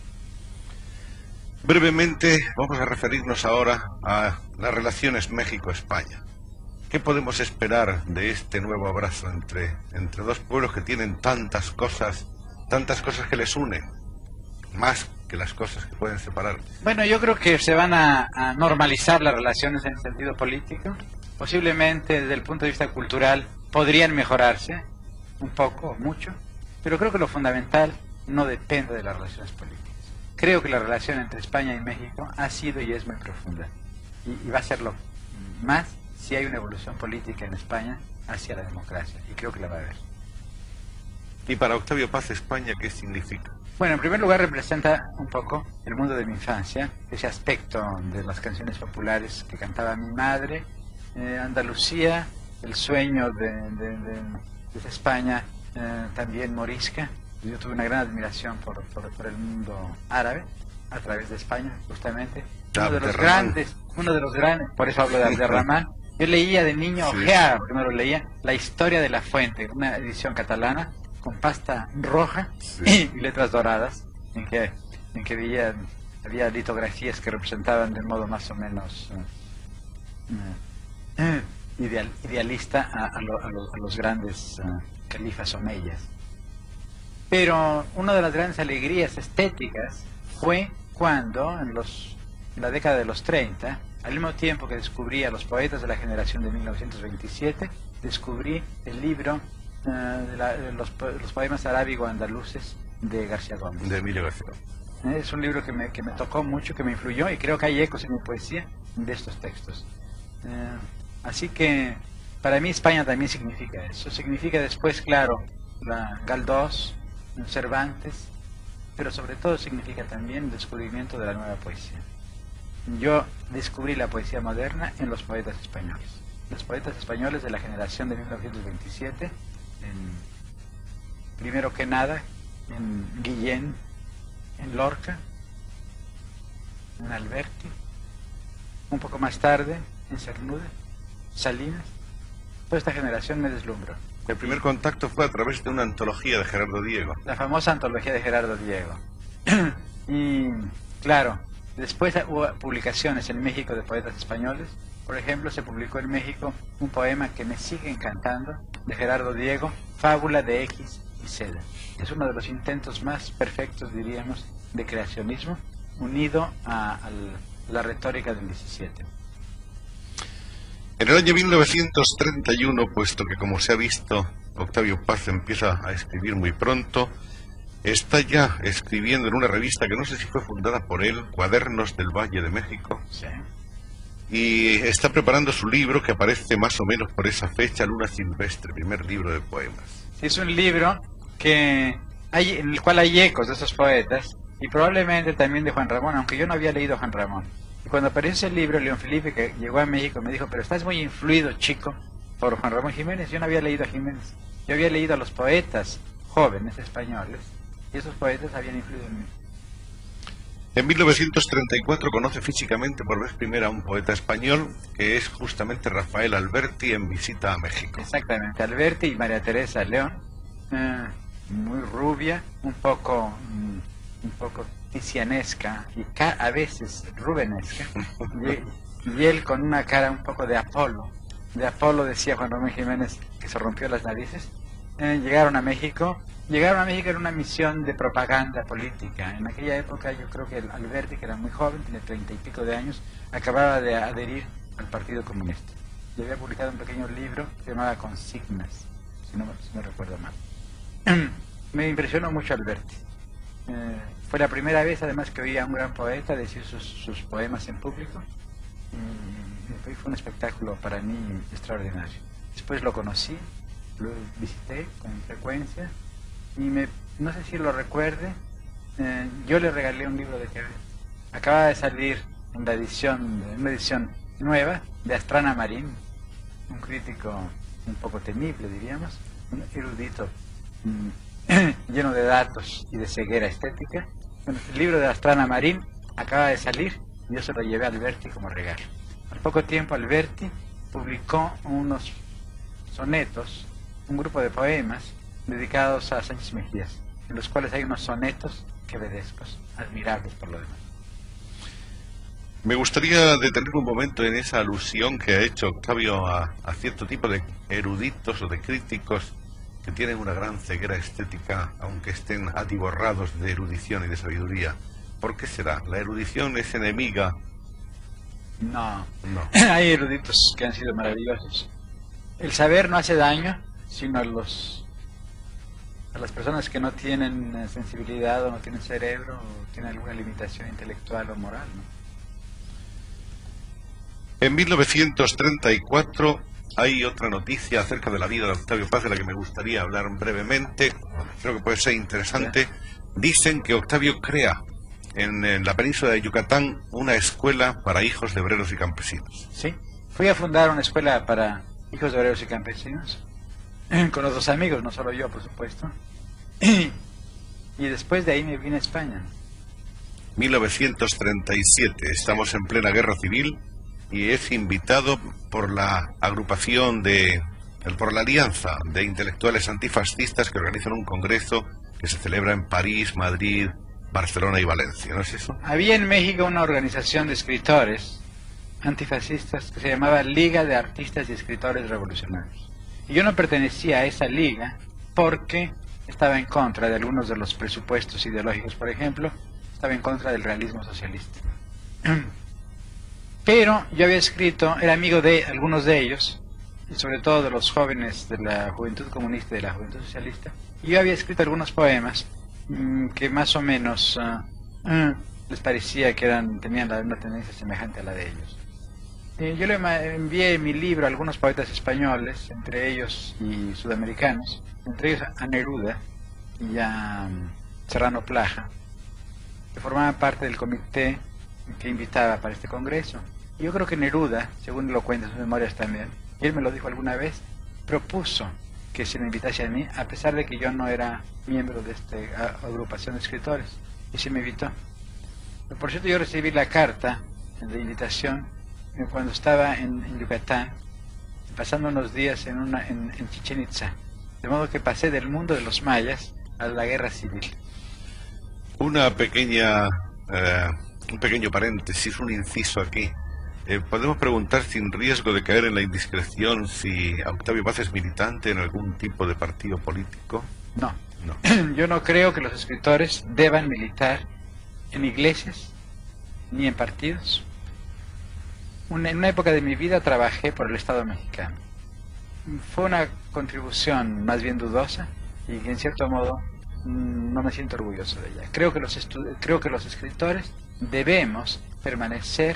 Brevemente vamos a referirnos ahora a las relaciones México-España. ¿Qué podemos esperar de este nuevo abrazo entre dos pueblos que tienen tantas cosas que les unen, más que las cosas que pueden separar? Bueno, yo creo que se van a normalizar las relaciones en el sentido político. Posiblemente desde el punto de vista cultural podrían mejorarse un poco o mucho, pero creo que lo fundamental no depende de las relaciones políticas. Creo que la relación entre España y México ha sido y es muy profunda, y va a serlo más si hay una evolución política en España hacia la democracia, y creo que la va a haber. ¿Y para Octavio Paz España qué significa? Bueno, en primer lugar representa un poco el mundo de mi infancia, ese aspecto de las canciones populares que cantaba mi madre, Andalucía, el sueño de España, también morisca. Yo tuve una gran admiración por el mundo árabe a través de España, justamente. Uno de los grandes, por eso hablo de Abderramán. Yo leía de niño, ojeaba, primero leía La historia de la fuente, una edición catalana con pasta roja y letras doradas, en que había litografías que representaban de modo más o menos idealista a los grandes califas omeyas. Pero una de las grandes alegrías estéticas fue cuando, en la década de los 30, al mismo tiempo que descubrí a los poetas de la generación de 1927, descubrí el libro de los poemas arábigo-andaluces de García Gómez. De Emilio García. Es un libro que me tocó mucho, que me influyó, y creo que hay ecos en mi poesía de estos textos. Así que para mí España también significa eso. Significa después, claro, la Galdós, Cervantes, pero sobre todo significa también el descubrimiento de la nueva poesía. Yo descubrí la poesía moderna en los poetas españoles. Los poetas españoles de la generación de 1927, primero que nada, en Guillén, en Lorca, en Alberti, un poco más tarde, en Cernuda, Salinas. Toda esta generación me deslumbró. El primer contacto fue a través de una antología de Gerardo Diego. La famosa antología de Gerardo Diego. Y claro, después hubo publicaciones en México de poetas españoles. Por ejemplo, se publicó en México un poema que me sigue encantando, de Gerardo Diego, Fábula de X y Seda. Es uno de los intentos más perfectos, diríamos, de creacionismo, unido a la retórica del 17. En el año 1931, puesto que como se ha visto, Octavio Paz empieza a escribir muy pronto, está ya escribiendo en una revista que no sé si fue fundada por él, Cuadernos del Valle de México, Sí. y está preparando su libro que aparece más o menos por esa fecha, Luna Silvestre, primer libro de poemas. Es un libro en el cual hay ecos de esos poetas, y probablemente también de Juan Ramón, aunque yo no había leído a Juan Ramón. Y cuando apareció el libro, León Felipe, que llegó a México, me dijo, pero estás muy influido, chico, por Juan Ramón Jiménez. Yo no había leído a Jiménez, yo había leído a los poetas jóvenes españoles, Y esos poetas habían influido en mí. En 1934 conoce físicamente por vez primera a un poeta español que es justamente Rafael Alberti en visita a México. Exactamente, Alberti y María Teresa León, muy rubia, un poco ticianesca y a veces rubenesca, y él con una cara un poco de Apolo. De Apolo decía Juan Román Jiménez que se rompió las narices. Llegaron a México en una misión de propaganda política. En aquella época yo creo que Alberti, que era muy joven, tiene 30 y pico de años, acababa de adherir al Partido Comunista. Y había publicado un pequeño libro que se llamaba Consignas, si no recuerdo mal. Me impresionó mucho Alberti. Fue la primera vez además que oía a un gran poeta decir sus poemas en público, y fue un espectáculo para mí extraordinario. Después lo conocí, lo visité con frecuencia, y no sé si lo recuerde, yo le regalé un libro de Quevedo. Acaba de salir en una edición nueva de Astrana Marín, un crítico un poco temible, diríamos, un erudito lleno de datos y de ceguera estética. Bueno, el libro de Astrana Marín acaba de salir y yo se lo llevé a Alberti como regalo. Al poco tiempo Alberti publicó unos sonetos, un grupo de poemas dedicados a Sánchez Mejías, en los cuales hay unos sonetos quevedescos, admirables por lo demás. Me gustaría detener un momento en esa alusión que ha hecho Octavio a cierto tipo de eruditos o de críticos que tienen una gran ceguera estética, aunque estén atiborrados de erudición y de sabiduría. ¿Por qué será? ¿La erudición es enemiga? No. Hay eruditos que han sido maravillosos. El saber no hace daño, sino a las personas que no tienen sensibilidad o no tienen cerebro o tienen alguna limitación intelectual o moral, ¿no? En 1934 hay otra noticia acerca de la vida de Octavio Paz de la que me gustaría hablar brevemente. Creo que puede ser interesante. Dicen que Octavio crea en la península de Yucatán una escuela para hijos de obreros y campesinos. Sí, fui a fundar una escuela para hijos de obreros y campesinos con otros amigos, no solo yo, por supuesto. Y después de ahí me vine a España. 1937, estamos en plena guerra civil y es invitado por la agrupación por la alianza de intelectuales antifascistas que organizan un congreso que se celebra en París, Madrid, Barcelona y Valencia, ¿no es eso? Había en México una organización de escritores antifascistas que se llamaba Liga de Artistas y Escritores Revolucionarios. Y yo no pertenecía a esa liga porque estaba en contra de algunos de los presupuestos ideológicos, por ejemplo, estaba en contra del realismo socialista. Pero yo había escrito, era amigo de algunos de ellos, y sobre todo de los jóvenes de la Juventud Comunista y de la Juventud Socialista, y yo había escrito algunos poemas que más o menos les parecía que tenían una tendencia semejante a la de ellos. Yo le envié mi libro a algunos poetas españoles, entre ellos y sudamericanos, entre ellos a Neruda y a Serrano Plaja, que formaban parte del comité que invitaba para este congreso. Yo creo que Neruda, según lo cuenta en sus memorias también, y él me lo dijo alguna vez, propuso que se me invitase a mí, a pesar de que yo no era miembro de esta agrupación de escritores, y se me invitó. Por cierto, yo recibí la carta de invitación cuando estaba en Yucatán, pasando unos días en Chichén Itzá, de modo que pasé del mundo de los mayas a la guerra civil. Un pequeño paréntesis, un inciso aquí. ¿Podemos preguntar, sin riesgo de caer en la indiscreción, si Octavio Paz es militante en algún tipo de partido político? No. Yo no creo que los escritores deban militar en iglesias ni en partidos. En una época de mi vida trabajé por el Estado mexicano. Fue una contribución más bien dudosa y que en cierto modo no me siento orgulloso de ella. Creo que los escritores debemos permanecer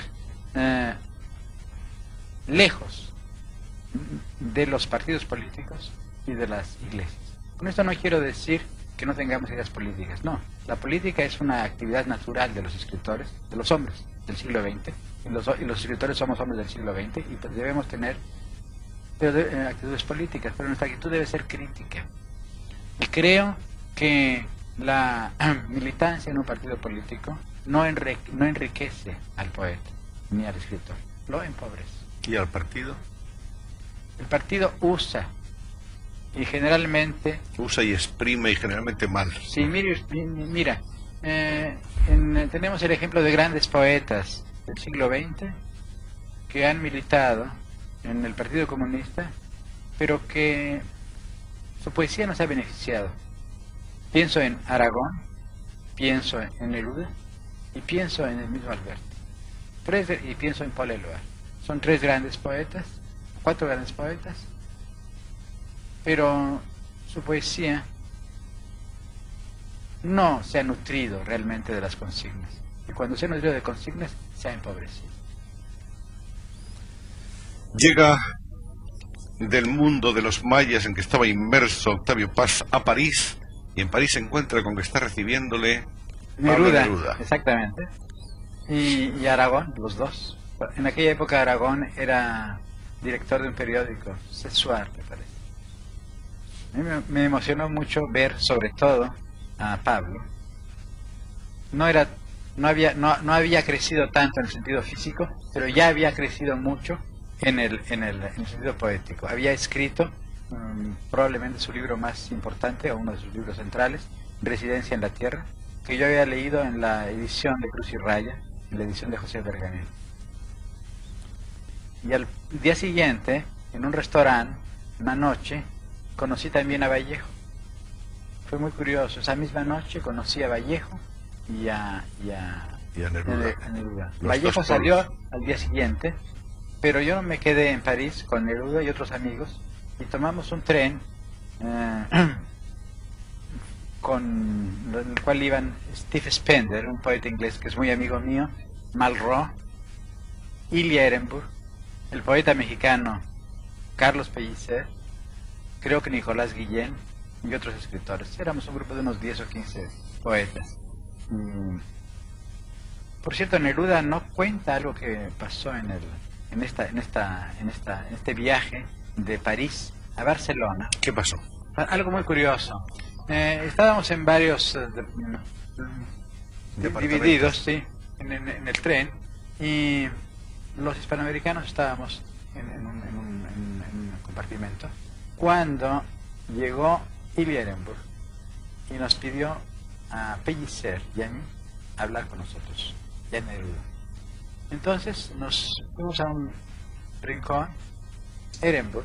lejos de los partidos políticos y de las iglesias. Con esto no quiero decir que no tengamos ideas políticas, no. La política es una actividad natural de los escritores, de los hombres del siglo XX, y los escritores somos hombres del siglo XX y pues debemos tener actitudes políticas, pero nuestra actitud debe ser crítica. Y creo que La militancia en un partido político no enriquece al poeta ni al escritor, lo empobrece. ¿Y al partido? El partido usa y generalmente... Usa y exprime y generalmente mal. Sí, mira, tenemos el ejemplo de grandes poetas del siglo XX que han militado en el Partido Comunista, pero que su poesía nos ha beneficiado. Pienso en Aragón, pienso en Neruda y pienso en el mismo Alberti. Y pienso en Paul Eluard. Son 3 grandes poetas, 4 grandes poetas, pero su poesía no se ha nutrido realmente de las consignas. Y cuando se ha nutrido de consignas, se ha empobrecido. Llega del mundo de los mayas en que estaba inmerso Octavio Paz a París, y en París se encuentra con que está recibiéndole Pablo Neruda. Exactamente. Y Aragón, los dos. En aquella época Aragón era director de un periódico, Sexual, me parece. A mí me emocionó mucho ver, sobre todo, a Pablo. No había crecido tanto en el sentido físico, pero ya había crecido mucho en el sentido poético. Había escrito probablemente su libro más importante, o uno de sus libros centrales, Residencia en la Tierra, que yo había leído en la edición de Cruz y Raya, en la edición de José Berganel. Y al día siguiente, en un restaurante, una noche, conocí también a Vallejo. Fue muy curioso. Esa misma noche conocí a Vallejo y a Neruda. Vallejo salió al día siguiente, pero yo me quedé en París con Neruda y otros amigos y tomamos un tren con el cual iban Steve Spender, un poeta inglés que es muy amigo mío, Malraux, Ilia Ehrenburg, el poeta mexicano Carlos Pellicer, creo que Nicolás Guillén y otros escritores. Éramos un grupo de unos 10 o 15 poetas. Por cierto, Neruda no cuenta algo que pasó en este viaje de París a Barcelona. ¿Qué pasó? Algo muy curioso. Estábamos en varios divididos, sí, en el tren, y los hispanoamericanos estábamos en un compartimento cuando llegó Ilia Ehrenburg y nos pidió a Pellicer y a mí hablar con nosotros, y a Neruda. Entonces nos fuimos a un rincón, Ehrenburg,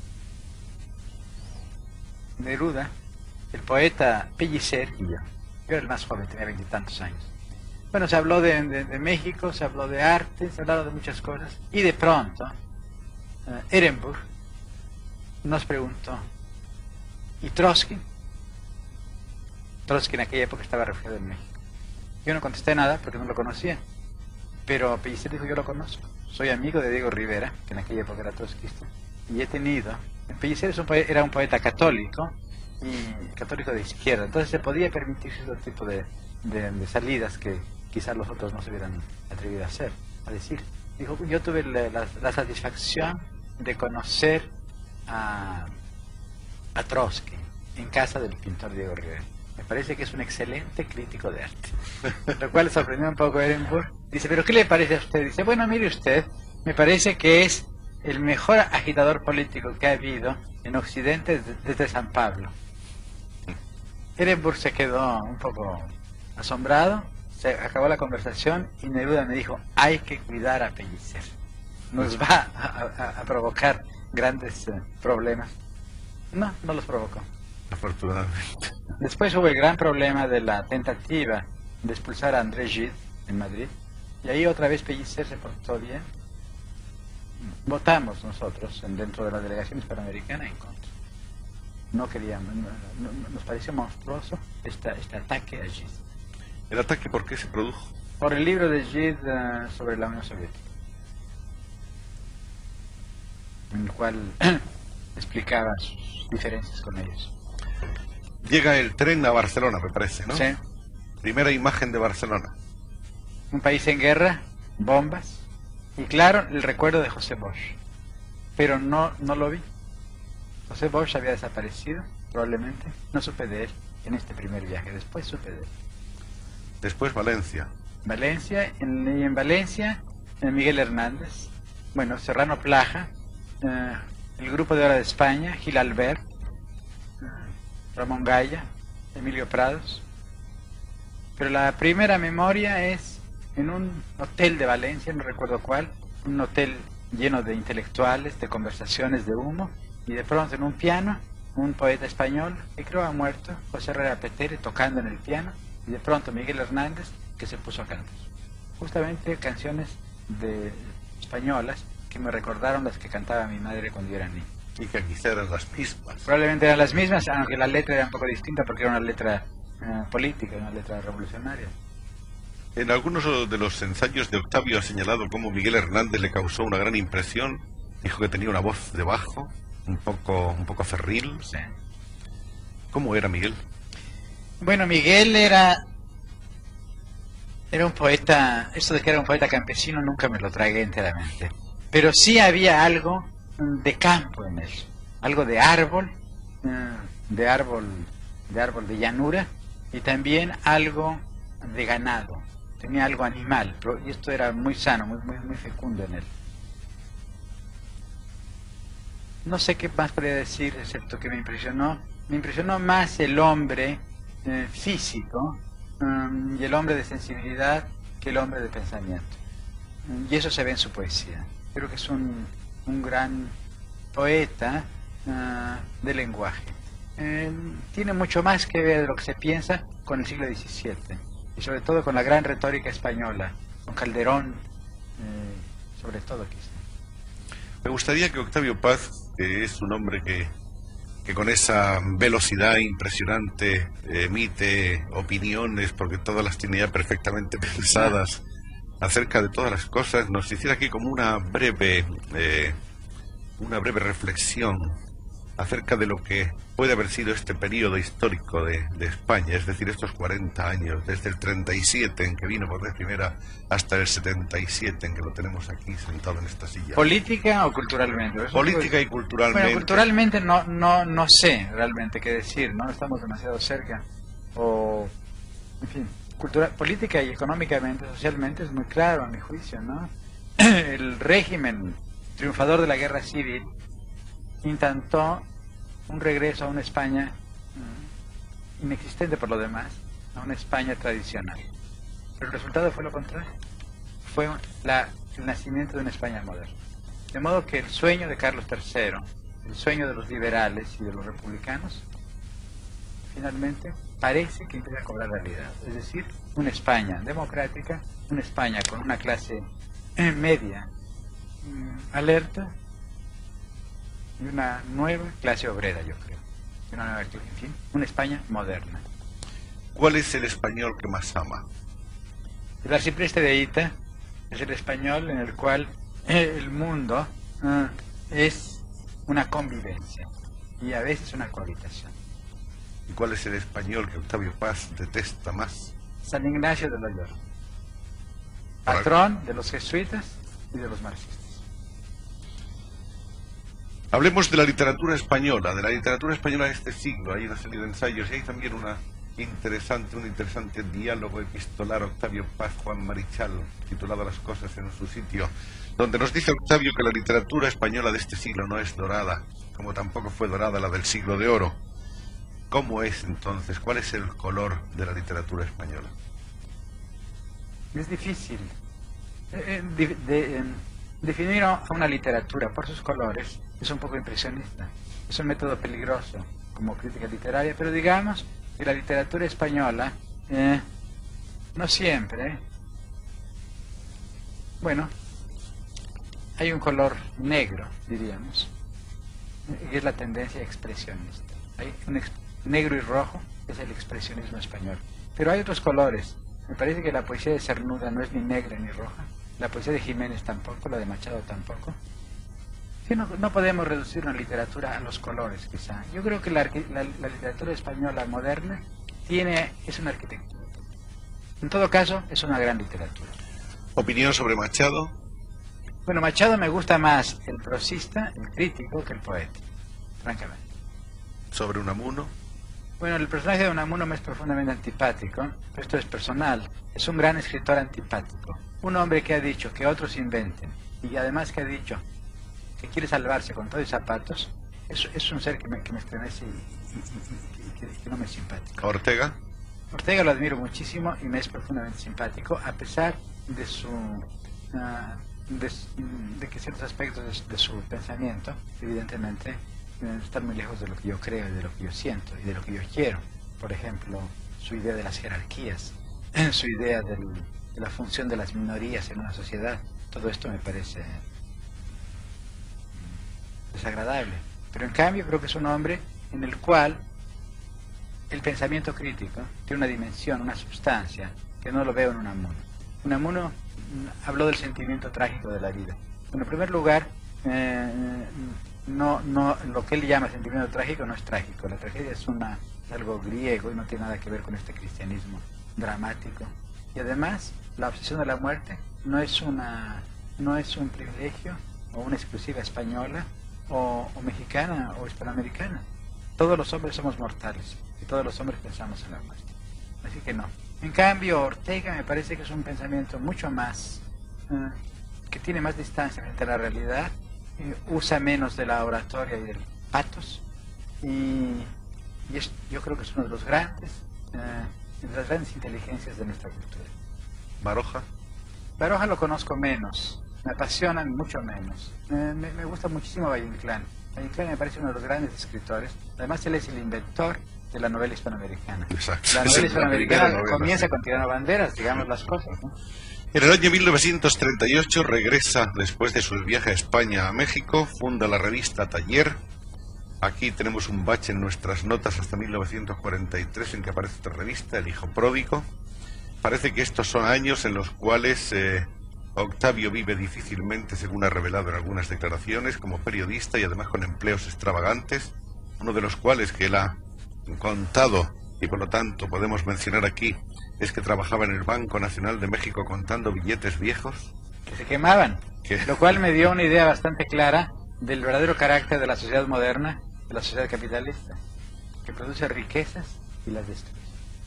Neruda, el poeta Pellicer y yo. Yo era el más joven, tenía 20 y tantos años. Bueno, se habló de México, se habló de arte, se hablaron de muchas cosas, y de pronto Ehrenburg nos preguntó: ¿y Trotsky? Trotsky en aquella época estaba refugiado en México. Yo no contesté nada porque no lo conocía, pero Pellicer dijo: yo lo conozco, soy amigo de Diego Rivera, que en aquella época era trotskista, y he tenido... Pellicer era un poeta católico, y católico de izquierda, entonces se podía permitir ese tipo de salidas que quizás los otros no se hubieran atrevido a decir. Dijo: yo tuve la satisfacción de conocer a Trotsky en casa del pintor Diego Rivera. Me parece que es un excelente crítico de arte. Lo cual sorprendió un poco a Ehrenburg. Dice: ¿pero qué le parece a usted? Dice: bueno, mire usted, me parece que es el mejor agitador político que ha habido en Occidente desde San Pablo. Ehrenburg se quedó un poco asombrado, se acabó la conversación y Neruda me dijo: hay que cuidar a Pellicer, nos va a provocar grandes problemas. No los provocó. Afortunadamente. Después hubo el gran problema de la tentativa de expulsar a André Gide en Madrid, y ahí otra vez Pellicer se portó bien. Votamos nosotros dentro de la delegación hispanoamericana en contra. No queríamos, nos pareció monstruoso este ataque a Gide. ¿El ataque por qué se produjo? Por el libro de Gide sobre la Unión Soviética, en el cual explicaba sus diferencias con ellos. Llega el tren a Barcelona, me parece, ¿no? Sí. Primera imagen de Barcelona. Un país en guerra, bombas, y claro, el recuerdo de José Bosch. Pero no lo vi. José Bosch había desaparecido probablemente. No supe de él en este primer viaje, después supe de él. Después Valencia. Valencia, y en Valencia, Miguel Hernández, bueno, Serrano Plaja, el Grupo de Hora de España, Gil Albert, Ramón Gaya, Emilio Prados. Pero la primera memoria es en un hotel de Valencia, no recuerdo cuál, un hotel lleno de intelectuales, de conversaciones de humo, y de pronto en un piano, un poeta español, que creo ha muerto, José Herrera Petere, tocando en el piano, y de pronto Miguel Hernández, que se puso a cantar. Justamente canciones españolas que me recordaron las que cantaba mi madre cuando yo era niño. Y que quizá eran las mismas. Probablemente eran las mismas, aunque la letra era un poco distinta porque era una letra política, una letra revolucionaria. En algunos de los ensayos de Octavio ha señalado cómo Miguel Hernández le causó una gran impresión. Dijo que tenía una voz de bajo, un poco cerril. Sí. ¿Cómo era Miguel? Bueno, Miguel era un poeta. Eso de que era un poeta campesino nunca me lo tragué enteramente. Pero sí había algo de campo en él, algo de árbol, de llanura, y también algo de ganado. Tenía algo animal, y esto era muy sano, muy fecundo en él. No sé qué más podría decir, excepto que me impresionó más el hombre físico y el hombre de sensibilidad que el hombre de pensamiento. Y eso se ve en su poesía. Creo que es un gran poeta de lenguaje. Tiene mucho más que ver de lo que se piensa con el siglo XVII, y sobre todo con la gran retórica española, con Calderón, sobre todo quizá. Me gustaría que Octavio Paz, que es un hombre que con esa velocidad impresionante emite opiniones, porque todas las tiene ya perfectamente pensadas acerca de todas las cosas, nos hiciera aquí como una breve reflexión acerca de lo que puede haber sido este periodo histórico de España, es decir, estos 40 años, desde el 37 en que vino por vez primera hasta el 77 en que lo tenemos aquí sentado en esta silla. ¿Política o culturalmente? Política y culturalmente. Bueno, culturalmente no sé realmente qué decir, no estamos demasiado cerca. En fin, política y económicamente, socialmente es muy claro a mi juicio, ¿no? El régimen triunfador de la guerra civil intentó un regreso a una España inexistente por lo demás, a una España tradicional. Pero el resultado fue lo contrario. Fue el nacimiento de una España moderna. De modo que el sueño de Carlos III, el sueño de los liberales y de los republicanos, finalmente parece que empieza a cobrar realidad. Es decir, una España democrática, una España con una clase media alerta, y una nueva clase obrera, yo creo. En fin, una España moderna. ¿Cuál es el español que más ama? El arcipreste de Hita es el español en el cual el mundo es una convivencia y a veces una cohabitación. ¿Y cuál es el español que Octavio Paz detesta más? San Ignacio de Loyola, patrón de los jesuitas y de los marxistas. Hablemos de la literatura española de este siglo. Hay una serie de ensayos y hay también un interesante diálogo epistolar Octavio Paz Juan Marichal, titulado Las cosas en su sitio, donde nos dice Octavio que la literatura española de este siglo no es dorada, como tampoco fue dorada la del siglo de oro. ¿Cómo es entonces? ¿Cuál es el color de la literatura española? Es difícil definir a una literatura por sus colores. Es un poco impresionista, es un método peligroso como crítica literaria, pero digamos que la literatura española no siempre, bueno, hay un color negro, diríamos, que es la tendencia expresionista. Hay un negro y rojo, que es el expresionismo español, pero hay otros colores. Me parece que la poesía de Cernuda no es ni negra ni roja, la poesía de Jiménez tampoco, la de Machado tampoco. Sí, no podemos reducir una literatura a los colores, quizá. Yo creo que la literatura española moderna es una arquitectura. En todo caso, es una gran literatura. ¿Opinión sobre Machado? Bueno, Machado me gusta más el prosista, el crítico, que el poeta, francamente. sobre Unamuno. Bueno, el personaje de Unamuno me es profundamente antipático, pero esto es personal. Es un gran escritor antipático. Un hombre que ha dicho que otros inventen y además que ha dicho que quiere salvarse con todo y zapatos, es un ser que me estremece y que no me es simpático. Ortega. Ortega lo admiro muchísimo y me es profundamente simpático, a pesar de su de que ciertos aspectos de su pensamiento, evidentemente, están muy lejos de lo que yo creo y de lo que yo siento y de lo que yo quiero. Por ejemplo, su idea de las jerarquías, su idea de la función de las minorías en una sociedad, todo esto me parece desagradable. Pero en cambio creo que es un hombre en el cual el pensamiento crítico tiene una dimensión, una sustancia, que no lo veo en Unamuno. Unamuno habló del sentimiento trágico de la vida. Bueno, en primer lugar, lo que él llama sentimiento trágico no es trágico. La tragedia es algo griego y no tiene nada que ver con este cristianismo dramático. Y además, la obsesión de la muerte no es un privilegio o una exclusiva española o mexicana o hispanoamericana. Todos los hombres somos mortales y todos los hombres pensamos en la muerte. Así que no. En cambio, Ortega me parece que es un pensamiento mucho más, que tiene más distancia frente a la realidad, usa menos de la oratoria y del patos, y yo creo que es uno de las grandes inteligencias de nuestra cultura. Baroja. Baroja lo conozco menos, me apasionan mucho menos. Me gusta muchísimo Valle Inclán. Valle Inclán me parece uno de los grandes escritores. Además, él es el inventor de la novela hispanoamericana. Exacto. La novela hispanoamericana comienza con Tirano Banderas, digamos las cosas, ¿no? En el año 1938 regresa, después de su viaje a España a México, funda la revista Taller. Aquí tenemos un bache en nuestras notas hasta 1943 en que aparece esta revista, El Hijo Pródigo. Parece que estos son años en los cuales Octavio vive difícilmente, según ha revelado en algunas declaraciones, como periodista y además con empleos extravagantes, uno de los cuales que él ha contado, y por lo tanto podemos mencionar aquí, es que trabajaba en el Banco Nacional de México contando billetes viejos. Que se quemaban, lo cual me dio una idea bastante clara del verdadero carácter de la sociedad moderna, de la sociedad capitalista, que produce riquezas y las destruye.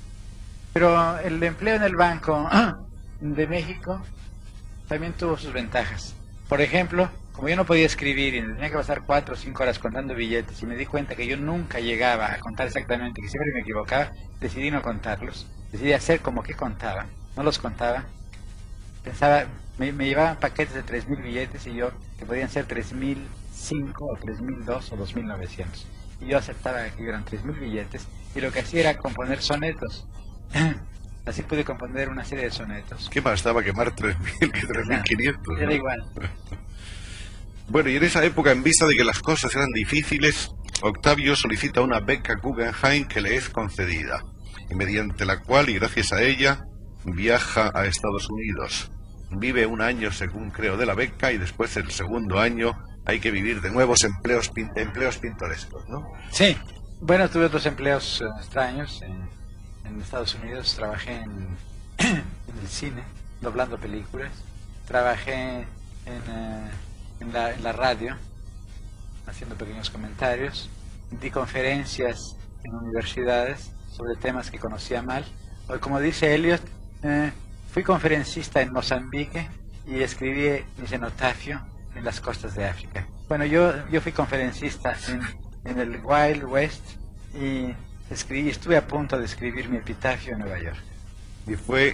Pero el empleo en el Banco de México también tuvo sus ventajas. Por ejemplo, como yo no podía escribir y tenía que pasar 4 o 5 horas contando billetes y me di cuenta que yo nunca llegaba a contar exactamente, que siempre me equivocaba, decidí no contarlos. Decidí hacer como que contaba, no los contaba. Pensaba, me llevaban paquetes de 3.000 billetes y yo, que podían ser 3.005 o 3.002 o 2.900. Y yo aceptaba que eran 3.000 billetes y lo que hacía era componer sonetos. Así pude componer una serie de sonetos. ¿Qué más daba quemar 3.000 que 3.500? Era igual. Bueno, y en esa época, en vista de que las cosas eran difíciles, Octavio solicita una beca Guggenheim que le es concedida, y mediante la cual, y gracias a ella, viaja a Estados Unidos. Vive un año, según creo, de la beca, y después, el segundo año, hay que vivir de nuevos empleos pintorescos, ¿no? Sí. Bueno, tuve otros empleos extraños. En Estados Unidos trabajé en el cine, doblando películas. Trabajé en la radio, haciendo pequeños comentarios. Di conferencias en universidades sobre temas que conocía mal. O como dice Eliot, fui conferencista en Mozambique y escribí mi cenotafio en las costas de África. Bueno, yo fui conferencista en el Wild West y estuve a punto de escribir mi epitafio en Nueva York. Y fue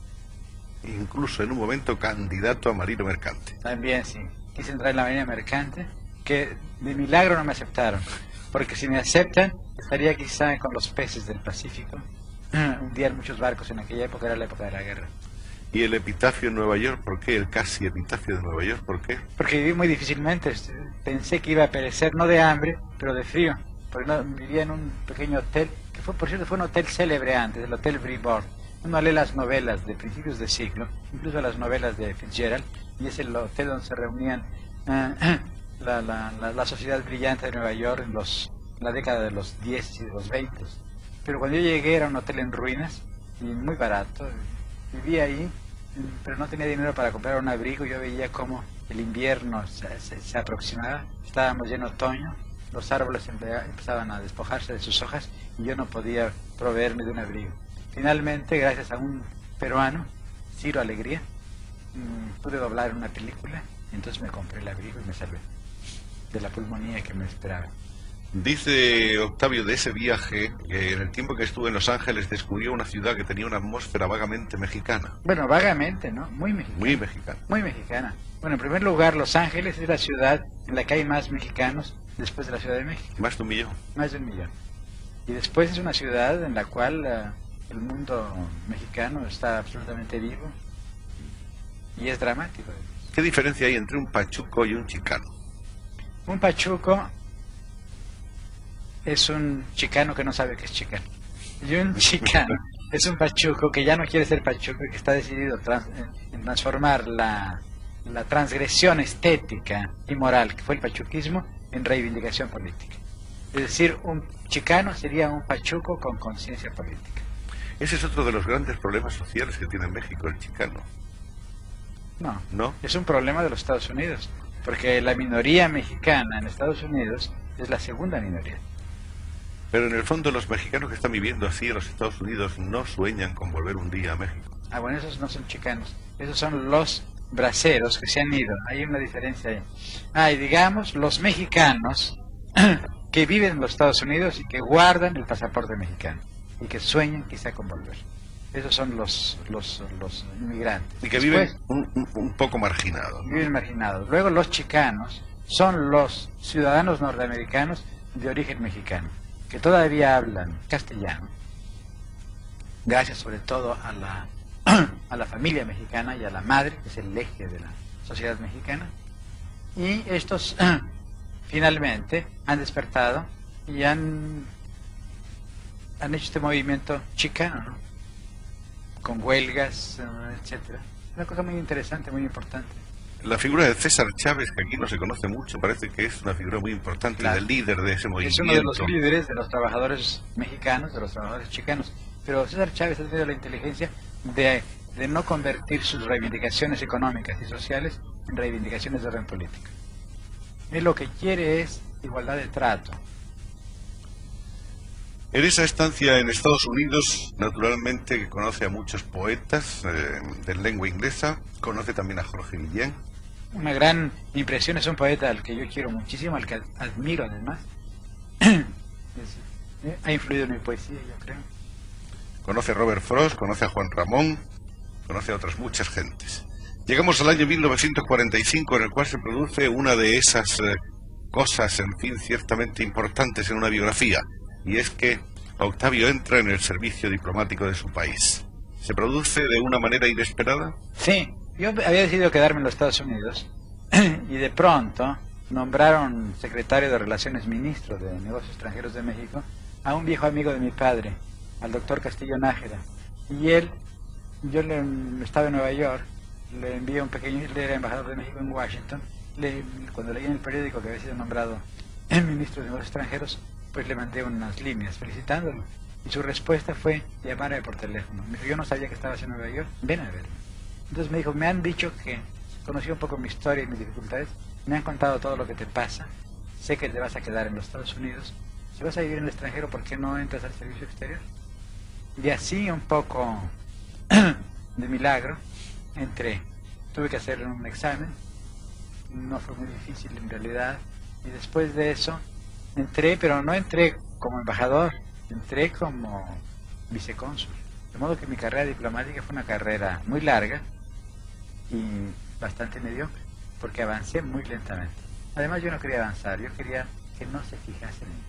incluso en un momento candidato a marino mercante. También sí, quise entrar en la marina mercante, que de milagro no me aceptaron, porque si me aceptan estaría quizá con los peces del Pacífico. Hundían muchos barcos en aquella época, era la época de la guerra. ¿Y el epitafio en Nueva York? ¿Por qué? El casi epitafio de Nueva York, ¿por qué? Porque viví muy difícilmente. Pensé que iba a perecer no de hambre, pero de frío. Porque no, vivía en un pequeño hotel, que fue, por cierto, fue un hotel célebre antes, el Hotel Freeport. Uno lee las novelas de principios de siglo, incluso las novelas de Fitzgerald, y es el hotel donde se reunían la sociedad brillante de Nueva York en la década de los 10 y de los 20. Pero cuando yo llegué era un hotel en ruinas y muy barato. Vivía ahí, pero no tenía dinero para comprar un abrigo. Yo veía como el invierno se aproximaba, estábamos ya en otoño los árboles empezaban a despojarse de sus hojas y yo no podía proveerme de un abrigo. Finalmente, gracias a un peruano, Ciro Alegría, pude doblar una película y entonces me compré el abrigo y me salvé de la pulmonía que me esperaba. Dice Octavio de ese viaje que en el tiempo que estuvo en Los Ángeles descubrió una ciudad que tenía una atmósfera vagamente mexicana. Bueno, vagamente, ¿no? Muy mexicana. Muy mexicana. Muy mexicana. Bueno, en primer lugar, Los Ángeles es la ciudad en la que hay más mexicanos después de la Ciudad de México. Más de 1 millón. Más de 1 millón. Y después es una ciudad en la cual el mundo mexicano está absolutamente vivo y es dramático. ¿Qué diferencia hay entre un pachuco y un chicano? Un pachuco es un chicano que no sabe que es chicano. Y un chicano es un pachuco que ya no quiere ser pachuco y que está decidido en transformar la transgresión estética y moral que fue el pachuquismo en reivindicación política. Es decir, un chicano sería un pachuco con conciencia política. Ese es otro de los grandes problemas sociales que tiene México, el chicano. No, ¿No? es un problema de los Estados Unidos, porque la minoría mexicana en Estados Unidos es la segunda minoría. Pero en el fondo los mexicanos que están viviendo así en los Estados Unidos no sueñan con volver un día a México. Ah, bueno, esos no son chicanos, esos son los braceros que se han ido. Hay una diferencia ahí. Ah, y digamos, los mexicanos que viven en los Estados Unidos y que guardan el pasaporte mexicano y que sueñan quizá con volver. Esos son los inmigrantes. Y que Después, viven un poco marginados, ¿no? viven marginados. Luego los chicanos son los ciudadanos norteamericanos de origen mexicano, que todavía hablan castellano, gracias sobre todo a la familia mexicana y a la madre, que es el eje de la sociedad mexicana. Y estos finalmente han despertado y han hecho este movimiento chicano, ¿no? Con huelgas, etcétera. Una cosa muy interesante, muy importante. La figura de César Chávez, que aquí no se conoce mucho, parece que es una figura muy importante, Claro. del líder de ese movimiento. Es uno de los líderes de los trabajadores mexicanos, de los trabajadores chicanos. Pero César Chávez ha tenido la inteligencia de no convertir sus reivindicaciones económicas y sociales en reivindicaciones de orden político. Él lo que quiere es igualdad de trato. En esa estancia en Estados Unidos, naturalmente, que conoce a muchos poetas de lengua inglesa, conoce también a Jorge Guillén. Una gran impresión, es un poeta al que yo quiero muchísimo, al que admiro además. Ha influido en mi poesía, yo creo. Conoce a Robert Frost, conoce a Juan Ramón, conoce a otras muchas gentes. Llegamos al año 1945, en el cual se produce una de esas cosas, en fin, ciertamente importantes en una biografía, y es que Octavio entra en el servicio diplomático de su país. ¿Se produce de una manera inesperada? Sí, yo había decidido quedarme en los Estados Unidos y de pronto nombraron secretario de Relaciones Ministro de Negocios Extranjeros de México a un viejo amigo de mi padre, al doctor Castillo Nájera. Y yo estaba en Nueva York, le envié un pequeño, él era embajador de México en Washington, cuando leí en el periódico que había sido nombrado ministro de Negocios Extranjeros, pues le mandé unas líneas felicitándolo. Y su respuesta fue llamarme por teléfono. Me dijo, yo no sabía que estabas en Nueva York, ven a verme. Entonces me dijo, me han dicho que conocí un poco mi historia y mis dificultades, me han contado todo lo que te pasa, sé que te vas a quedar en los Estados Unidos, si vas a vivir en el extranjero, ¿por qué no entras al servicio exterior? Y así un poco de milagro, entré. Tuve que hacer un examen, no fue muy difícil en realidad, y después de eso entré, pero no entré como embajador, entré como vicecónsul. De modo que mi carrera diplomática fue una carrera muy larga y bastante mediocre, porque avancé muy lentamente. Además yo no quería avanzar, yo quería que no se fijasen en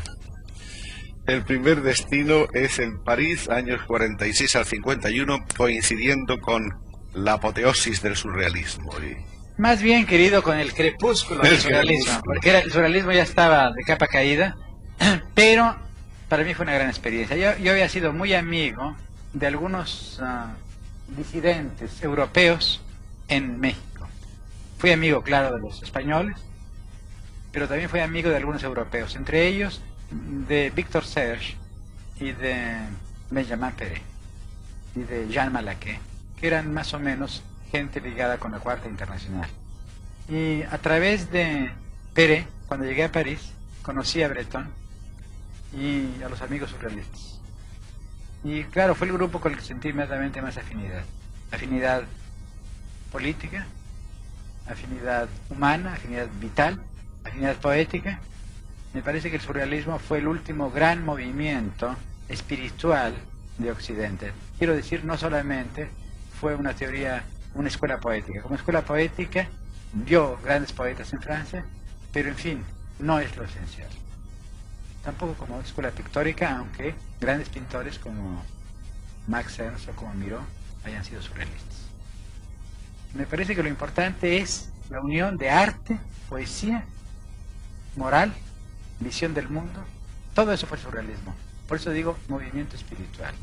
mí. El primer destino es en París, años 46 al 51, coincidiendo con la apoteosis del surrealismo. Más bien, querido, con el crepúsculo del surrealismo, porque el surrealismo ya estaba de capa caída, pero para mí fue una gran experiencia. Yo había sido muy amigo de algunos disidentes europeos en México. Fui amigo, claro, de los españoles, pero también fui amigo de algunos europeos, entre ellos de Victor Serge y de Benjamin Pérez y de Jean Malaquais, que eran más o menos gente ligada con la Cuarta Internacional. Y a través de Pérez, cuando llegué a París, conocí a Breton y a los amigos surrealistas. Y claro, fue el grupo con el que sentí inmediatamente más afinidad. Afinidad política, afinidad humana, afinidad vital, afinidad poética. Me parece que el surrealismo fue el último gran movimiento espiritual de Occidente. Quiero decir, no solamente fue una teoría, una escuela poética. Como escuela poética dio grandes poetas en Francia, pero en fin, no es lo esencial. Tampoco como escuela pictórica, aunque grandes pintores como Max Ernst o como Miró hayan sido surrealistas. Me parece que lo importante es la unión de arte, poesía, moral, visión del mundo. Todo eso fue el surrealismo. Por eso digo movimiento espiritual.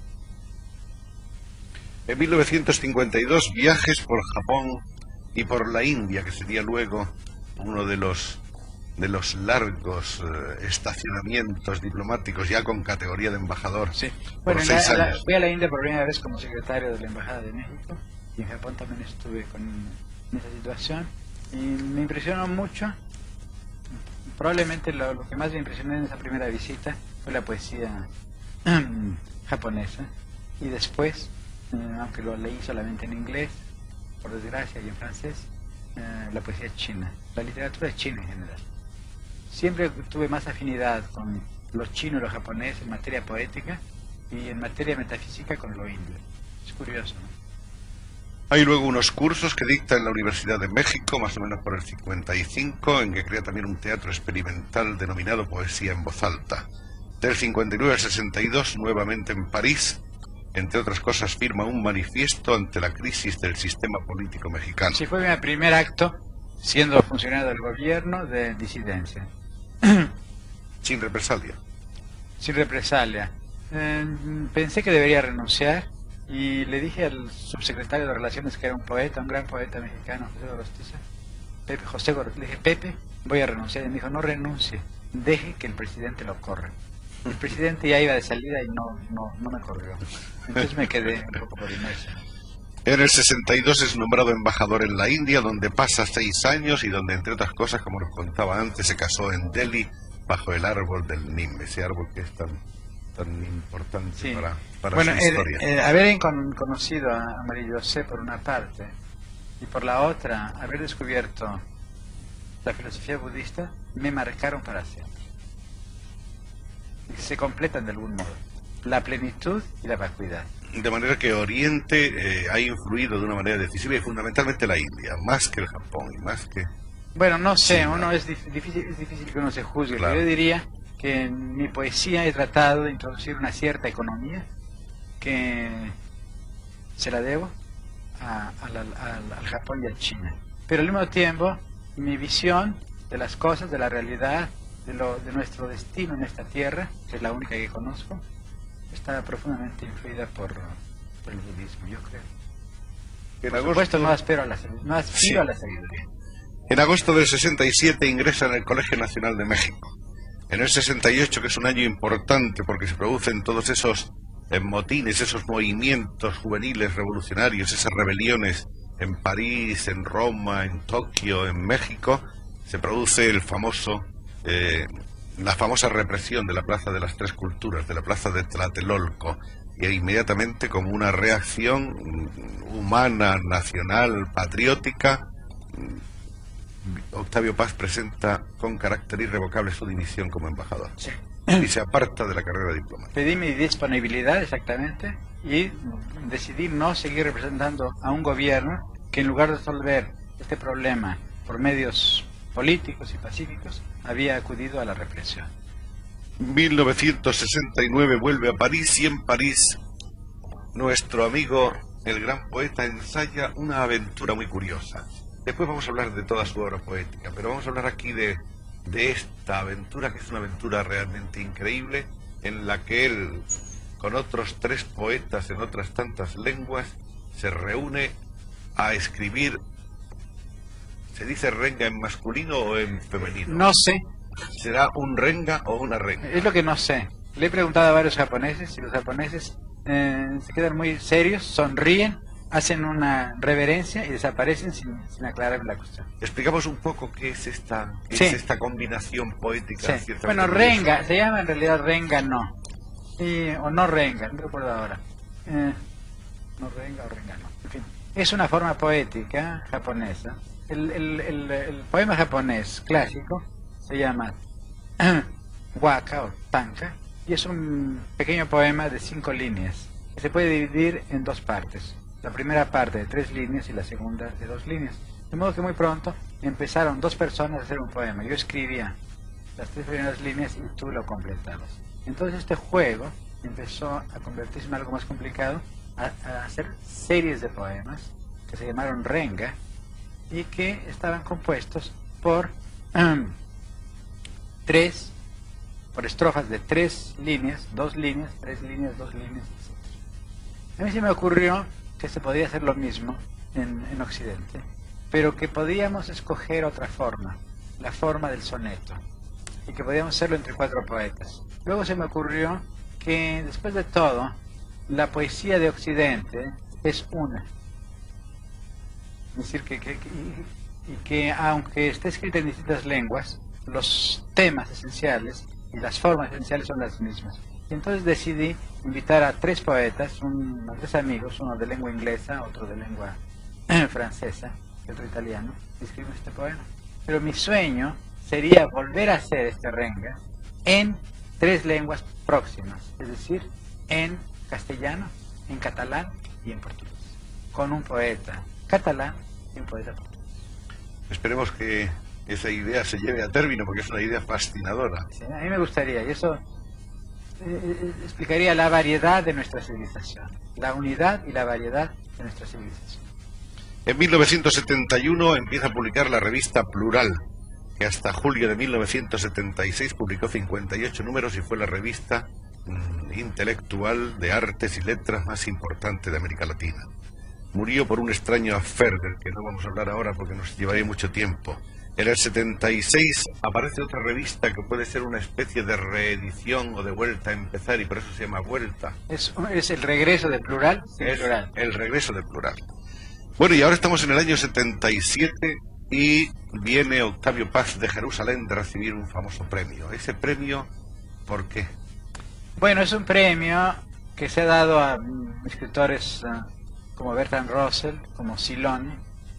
En 1952, viajes por Japón y por la India, que sería luego uno de los largos estacionamientos diplomáticos, ya con categoría de embajador. Sí. Por Bueno, 6 años. fui a la India por primera vez como secretario de la Embajada de México, y en Japón también estuve en esa situación, y me impresionó mucho. Probablemente lo que más me impresionó en esa primera visita fue la poesía japonesa, y después, aunque lo leí solamente en inglés, por desgracia, y en francés, la poesía china, la literatura china en general. Siempre tuve más afinidad con los chinos y los japoneses en materia poética, y en materia metafísica con lo indio. Es curioso, ¿no? Hay luego unos cursos que dicta en la Universidad de México, más o menos por el 55, en que crea también un teatro experimental denominado Poesía en Voz Alta. Del 59 al 62, nuevamente en París, entre otras cosas, firma un manifiesto ante la crisis del sistema político mexicano. Sí, fue mi primer acto, siendo funcionario del gobierno, de disidencia. Sin represalia. Sin represalia. Pensé que debería renunciar, y le dije al subsecretario de Relaciones, que era un poeta, un gran poeta mexicano, José Gorostiza, José Gorostiza, le dije: Pepe, voy a renunciar. Y me dijo: no renuncie, deje que el presidente lo corra. El presidente ya iba de salida y no me corrió. Entonces me quedé un poco por inercia. En el 62 es nombrado embajador en la India, donde pasa 6 años y donde, entre otras cosas, como nos contaba antes, se casó en Delhi bajo el árbol del Nim, ese árbol que es tan importante, sí, para bueno, su historia. Haber conocido a María José por una parte, y por la otra haber descubierto la filosofía budista, me marcaron para siempre. Y se completan de algún modo, la plenitud y la vacuidad. De manera que Oriente ha influido de una manera decisiva, y fundamentalmente la India, más que el Japón y más que... Bueno, no sé, China. uno es difícil que uno se juzgue, Claro. pero yo diría que en mi poesía he tratado de introducir una cierta economía que se la debo al Japón y a China. Pero al mismo tiempo, mi visión de las cosas, de la realidad, de nuestro destino en esta tierra, que es la única que conozco, está profundamente influida por el budismo, yo creo. Por supuesto, no aspiro a la sabiduría. En agosto del 67 ingresa en el Colegio Nacional de México. En el 68, que es un año importante porque se producen todos esos motines, esos movimientos juveniles revolucionarios, esas rebeliones en París, en Roma, en Tokio, en México, se produce la famosa represión de la Plaza de las Tres Culturas, de la Plaza de Tlatelolco, y inmediatamente, como una reacción humana, nacional, patriótica, Octavio Paz presenta con carácter irrevocable su dimisión como embajador. Sí. Y se aparta de la carrera diplomática. Pedí mi disponibilidad, exactamente, y decidí no seguir representando a un gobierno que, en lugar de resolver este problema por medios políticos y pacíficos, había acudido a la represión. 1969 vuelve a París, y en París nuestro amigo, el gran poeta, ensaya una aventura muy curiosa. Después vamos a hablar de toda su obra poética, pero vamos a hablar aquí de esta aventura, que es una aventura realmente increíble, en la que él, con otros 3 poetas en otras tantas lenguas, se reúne a escribir. ¿Se dice renga en masculino o en femenino? No sé. ¿Será un renga o una renga? Es lo que no sé. Le he preguntado a varios japoneses, y los japoneses se quedan muy serios, sonríen hacen una reverencia y desaparecen sin aclarar la cuestión. Explicamos un poco qué es esta, Sí. es esta combinación poética. Sí. ciertamente Bueno, curiosa. renga, se llama en realidad renga no. O no renga, no recuerdo ahora. No renga o renga no. En fin, es una forma poética japonesa. El poema japonés clásico se llama waka o tanka y es un pequeño poema de 5 líneas que se puede dividir en 2 partes. La primera parte de 3 líneas y la segunda de 2 líneas. De modo que muy pronto empezaron 2 personas a hacer un poema. Yo escribía las 3 primeras líneas y tú lo completabas. Entonces este juego empezó a convertirse en algo más complicado, a hacer series de poemas que se llamaron renga y que estaban compuestos por estrofas de 3 líneas, 2 líneas, 3 líneas, 2 líneas, etc. A mí se me ocurrió que se podía hacer lo mismo en Occidente, pero que podíamos escoger otra forma, la forma del soneto, y que podíamos hacerlo entre 4 poetas. Luego se me ocurrió que, después de todo, la poesía de Occidente es una. Es decir, que aunque esté escrita en distintas lenguas, los temas esenciales y las formas esenciales son las mismas. Y entonces decidí invitar a 3 poetas, a 3 amigos, uno de lengua inglesa, otro de lengua francesa y otro italiano, y escribimos este poema. Pero mi sueño sería volver a hacer este renga en 3 lenguas próximas, es decir, en castellano, en catalán y en portugués, con un poeta catalán y un poeta portugués. Esperemos que esa idea se lleve a término, porque es una idea fascinadora. Sí, a mí me gustaría, y eso explicaría la variedad de nuestra civilización, la unidad y la variedad de nuestra civilización. En 1971 empieza a publicar la revista Plural, que hasta julio de 1976 publicó 58 números y fue la revista intelectual de artes y letras más importante de América Latina. Murió por un extraño affair del que no vamos a hablar ahora porque nos llevaría mucho tiempo. En el 76 aparece otra revista que puede ser una especie de reedición o de vuelta a empezar, y por eso se llama Vuelta. Es el regreso de Plural. Es el regreso de Plural. Bueno, y ahora estamos en el año 77 y viene Octavio Paz de Jerusalén de recibir un famoso premio. Ese premio, ¿por qué? Bueno, es un premio que se ha dado a escritores como Bertrand Russell, como Silone,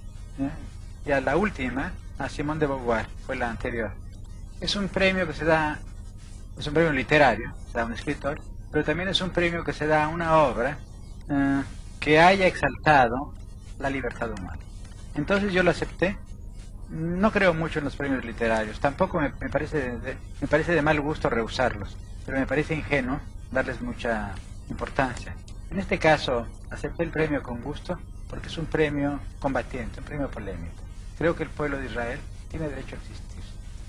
y a la última, a Simone de Beauvoir, fue la anterior. Es un premio que se da, es un premio literario, se da a un escritor, pero también es un premio que se da a una obra que haya exaltado la libertad humana. Entonces yo lo acepté. No creo mucho en los premios literarios, tampoco me parece de mal gusto rehusarlos, pero me parece ingenuo darles mucha importancia. En este caso, acepté el premio con gusto porque es un premio combatiente, un premio polémico. Creo que el pueblo de Israel tiene derecho a existir.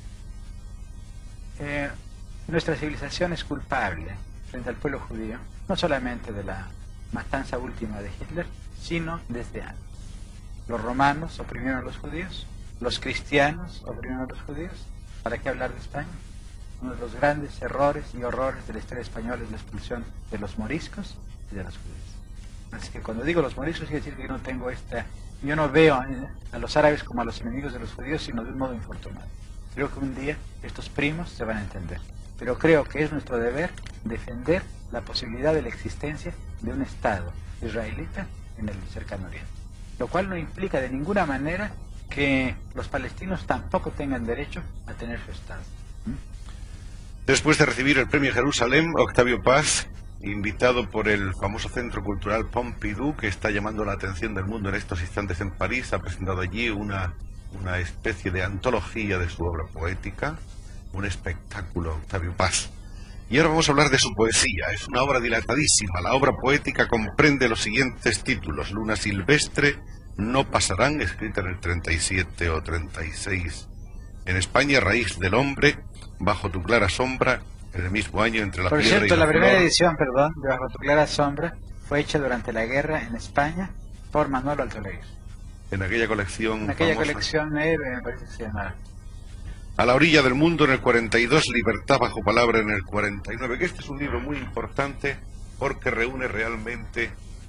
Nuestra civilización es culpable frente al pueblo judío, no solamente de la matanza última de Hitler, sino desde antes. Los romanos oprimieron a los judíos, los cristianos oprimieron a los judíos. ¿Para qué hablar de España? Uno de los grandes errores y horrores de la historia española es la expulsión de los moriscos y de los judíos. Así que cuando digo los moriscos quiere decir que yo no veo a los árabes como a los enemigos de los judíos, sino de un modo infortunado. Creo que un día estos primos se van a entender, pero creo que es nuestro deber defender la posibilidad de la existencia de un Estado israelita en el cercano oriente, lo cual no implica de ninguna manera que los palestinos tampoco tengan derecho a tener su Estado. Después de recibir el premio Jerusalén, Octavio Paz, invitado por el famoso Centro Cultural Pompidou, que está llamando la atención del mundo en estos instantes en París, ha presentado allí una especie de antología de su obra poética, un espectáculo, Octavio Paz. Y ahora vamos a hablar de su poesía. Es una obra dilatadísima. La obra poética comprende los siguientes títulos: Luna silvestre, No pasarán, escrita en el 37 o 36 en España; Raíz del hombre, Bajo tu clara sombra, en el mismo año, Entre la Por piedra cierto, y la la primera flor. edición, de Bajo tu clara sombra fue hecha durante la guerra en España por Manuel Altoleguer. En aquella colección En aquella famosa. colección me parece que se llamaba. A la orilla del mundo en el 42, Libertad bajo palabra en el 49, que este es un libro muy importante porque reúne realmente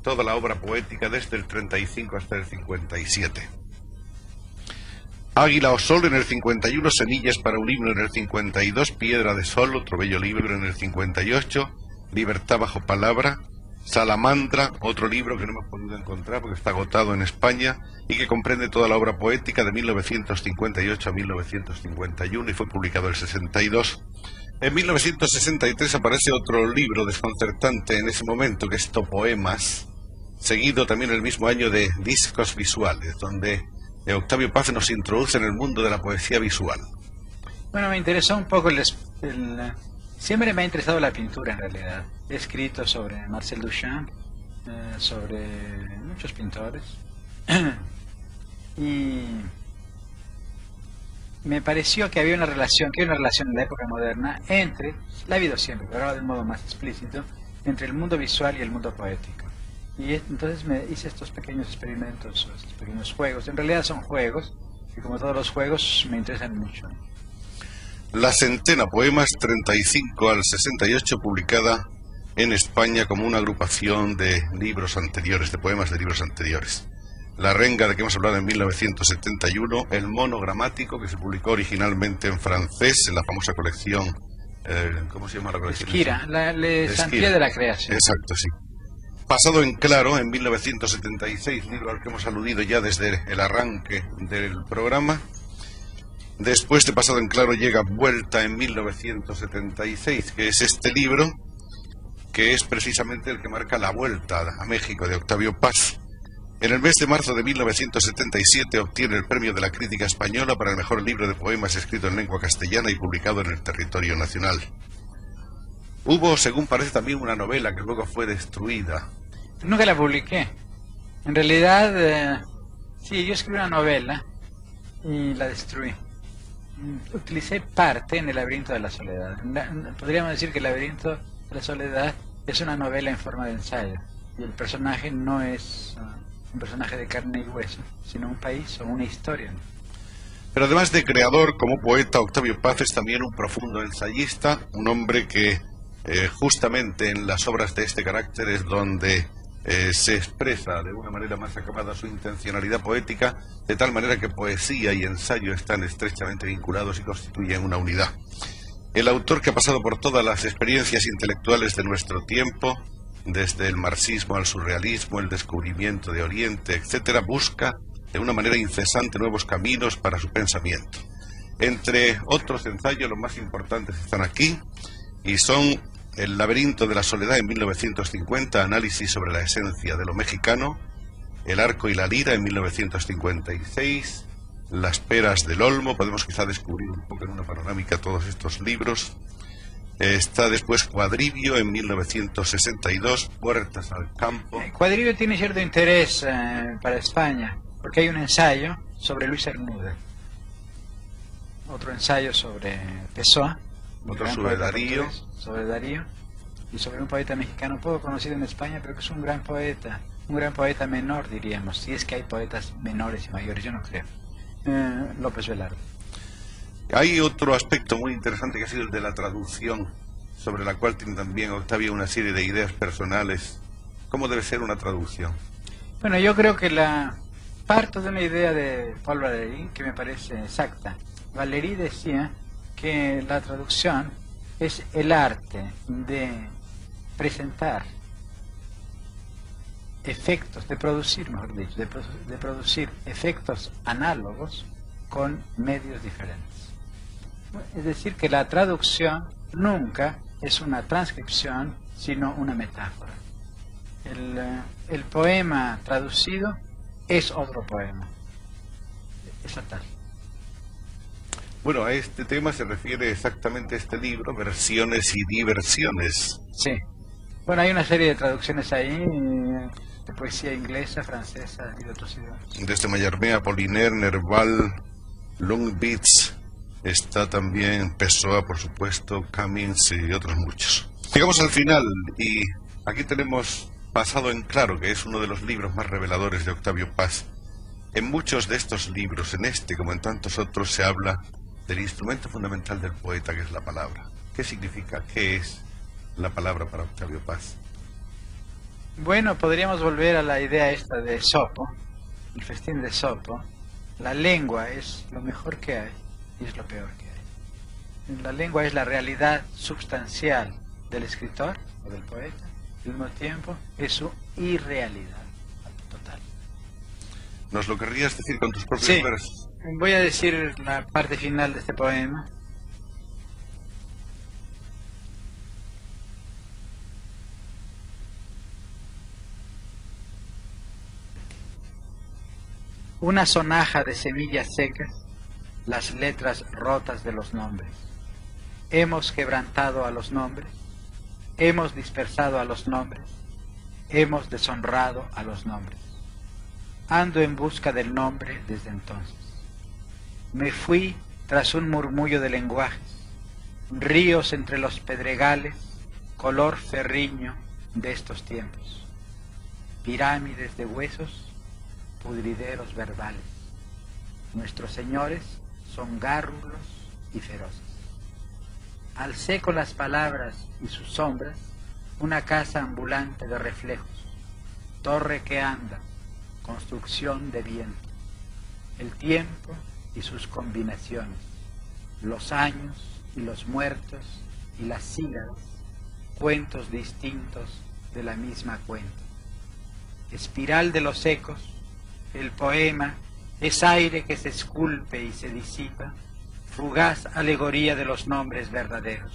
toda la obra poética desde el 35 hasta el 57. Águila o Sol en el 51, Semillas para un himno en el 52, Piedra de Sol, otro bello libro en el 58, Libertad bajo palabra, Salamandra, otro libro que no hemos podido encontrar porque está agotado en España y que comprende toda la obra poética de 1958 a 1951 y fue publicado en el 62. En 1963 aparece otro libro desconcertante en ese momento, que es Topoemas, seguido también el mismo año de Discos Visuales, donde Octavio Paz nos introduce en el mundo de la poesía visual. Bueno, me interesó un poco siempre me ha interesado la pintura en realidad. He escrito sobre Marcel Duchamp, sobre muchos pintores. Y me pareció que había una relación, en la época moderna entre, la ha habido siempre, pero ahora de un modo más explícito, entre el mundo visual y el mundo poético. Y entonces me hice estos pequeños experimentos, estos pequeños juegos. En realidad son juegos, y como todos los juegos me interesan mucho. La Centena, Poemas 35 al 68, publicada en España como una agrupación de libros anteriores, de poemas de libros anteriores. La Renga, de que hemos hablado en 1971, el monogramático, que se publicó originalmente en francés, en la famosa colección, ¿cómo se llama la colección? Esquira, Les Sentiers de la Creación. Exacto, sí. Pasado en Claro, en 1976, libro al que hemos aludido ya desde el arranque del programa. Después de Pasado en Claro llega Vuelta en 1976, que es este libro, que es precisamente el que marca la vuelta a México de Octavio Paz. En el mes de marzo de 1977 obtiene el premio de la crítica española para el mejor libro de poemas escrito en lengua castellana y publicado en el territorio nacional. Hubo, según parece, también una novela que luego fue destruida. Nunca la publiqué. En realidad, sí, yo escribí una novela y la destruí. Utilicé parte en El laberinto de la soledad. Podríamos decir que El laberinto de la soledad es una novela en forma de ensayo. Y el personaje no es un personaje de carne y hueso, sino un país o una historia. Pero además de creador, como poeta, Octavio Paz es también un profundo ensayista, un hombre que justamente en las obras de este carácter es donde se expresa de una manera más acabada su intencionalidad poética, de tal manera que poesía y ensayo están estrechamente vinculados y constituyen una unidad. El autor, que ha pasado por todas las experiencias intelectuales de nuestro tiempo, desde el marxismo al surrealismo, el descubrimiento de Oriente, etcétera, busca de una manera incesante nuevos caminos para su pensamiento. Entre otros ensayos, los más importantes están aquí, y son El laberinto de la soledad en 1950, análisis sobre la esencia de lo mexicano; El arco y la lira en 1956, Las peras del olmo. Podemos quizá descubrir un poco en una panorámica todos estos libros. Está después Cuadribio en 1962, Puertas al campo. Cuadribio tiene cierto interés para España, porque hay un ensayo sobre Luis Cernuda, otro ensayo sobre Pessoa, otro sobre Darío. Sobre Darío, y sobre un poeta mexicano poco conocido en España, pero que es un gran poeta menor, diríamos, si es que hay poetas menores y mayores, yo no creo. López Velarde. Hay otro aspecto muy interesante que ha sido el de la traducción, sobre la cual tiene también Octavio una serie de ideas personales. ¿Cómo debe ser una traducción? Bueno, yo creo que parto de una idea de Paul Valéry que me parece exacta. Valéry decía que la traducción es el arte de presentar efectos, de producir, mejor dicho, de producir efectos análogos con medios diferentes. Es decir, que la traducción nunca es una transcripción, sino una metáfora. El poema traducido es otro poema. Es fatal. Bueno, a este tema se refiere exactamente este libro, Versiones y Diversiones. Sí. Bueno, hay una serie de traducciones ahí, de poesía inglesa, francesa y de otros idiomas. Desde Mallarmé, Apollinaire, Nerval, Lungwitz, está también Pessoa, por supuesto, Cummings y otros muchos. Llegamos al final y aquí tenemos Pasado en Claro, que es uno de los libros más reveladores de Octavio Paz. En muchos de estos libros, en este como en tantos otros, se habla del instrumento fundamental del poeta, que es la palabra. ¿Qué significa? ¿Qué es la palabra para Octavio Paz? Bueno, podríamos volver a la idea esta de Esopo, el festín de Esopo. La lengua es lo mejor que hay y es lo peor que hay. La lengua es la realidad substancial del escritor o del poeta, al mismo tiempo es su irrealidad total. ¿Nos lo querrías decir con tus propios Sí, versos? voy a decir la parte final de este poema. Una sonaja de semillas secas, las letras rotas de los nombres. Hemos quebrantado a los nombres, hemos dispersado a los nombres, hemos deshonrado a los nombres. Ando en busca del nombre desde entonces. Me fui tras un murmullo de lenguajes, ríos entre los pedregales, color ferriño de estos tiempos. Pirámides de huesos, pudrideros verbales. Nuestros señores son gárrulos y feroces. Alcé con las palabras y sus sombras una casa ambulante de reflejos, torre que anda, construcción de viento, el tiempo y sus combinaciones, los años y los muertos y las sílabas, cuentos distintos de la misma cuenta. Espiral de los ecos, el poema es aire que se esculpe y se disipa, fugaz alegoría de los nombres verdaderos.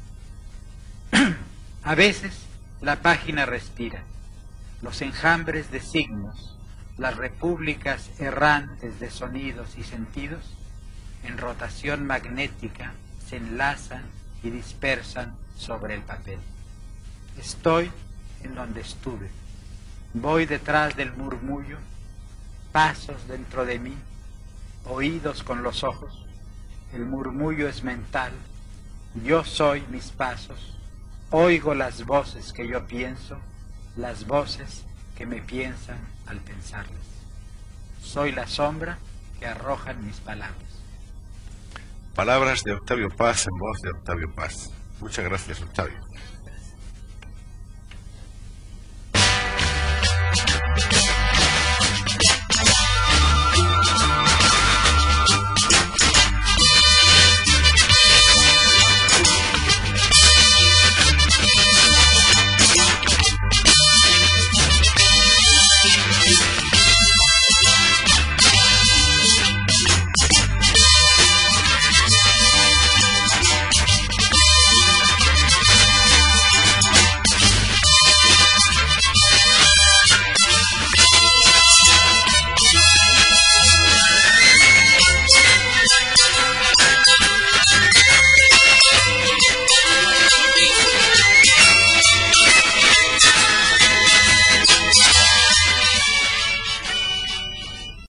A veces la página respira, los enjambres de signos, las repúblicas errantes de sonidos y sentidos, en rotación magnética se enlazan y dispersan sobre el papel. Estoy en donde estuve, voy detrás del murmullo, pasos dentro de mí, oídos con los ojos, el murmullo es mental, yo soy mis pasos, oigo las voces que yo pienso, las voces que me piensan al pensarlas. Soy la sombra que arrojan mis palabras. Palabras de Octavio Paz en voz de Octavio Paz. Muchas gracias, Octavio.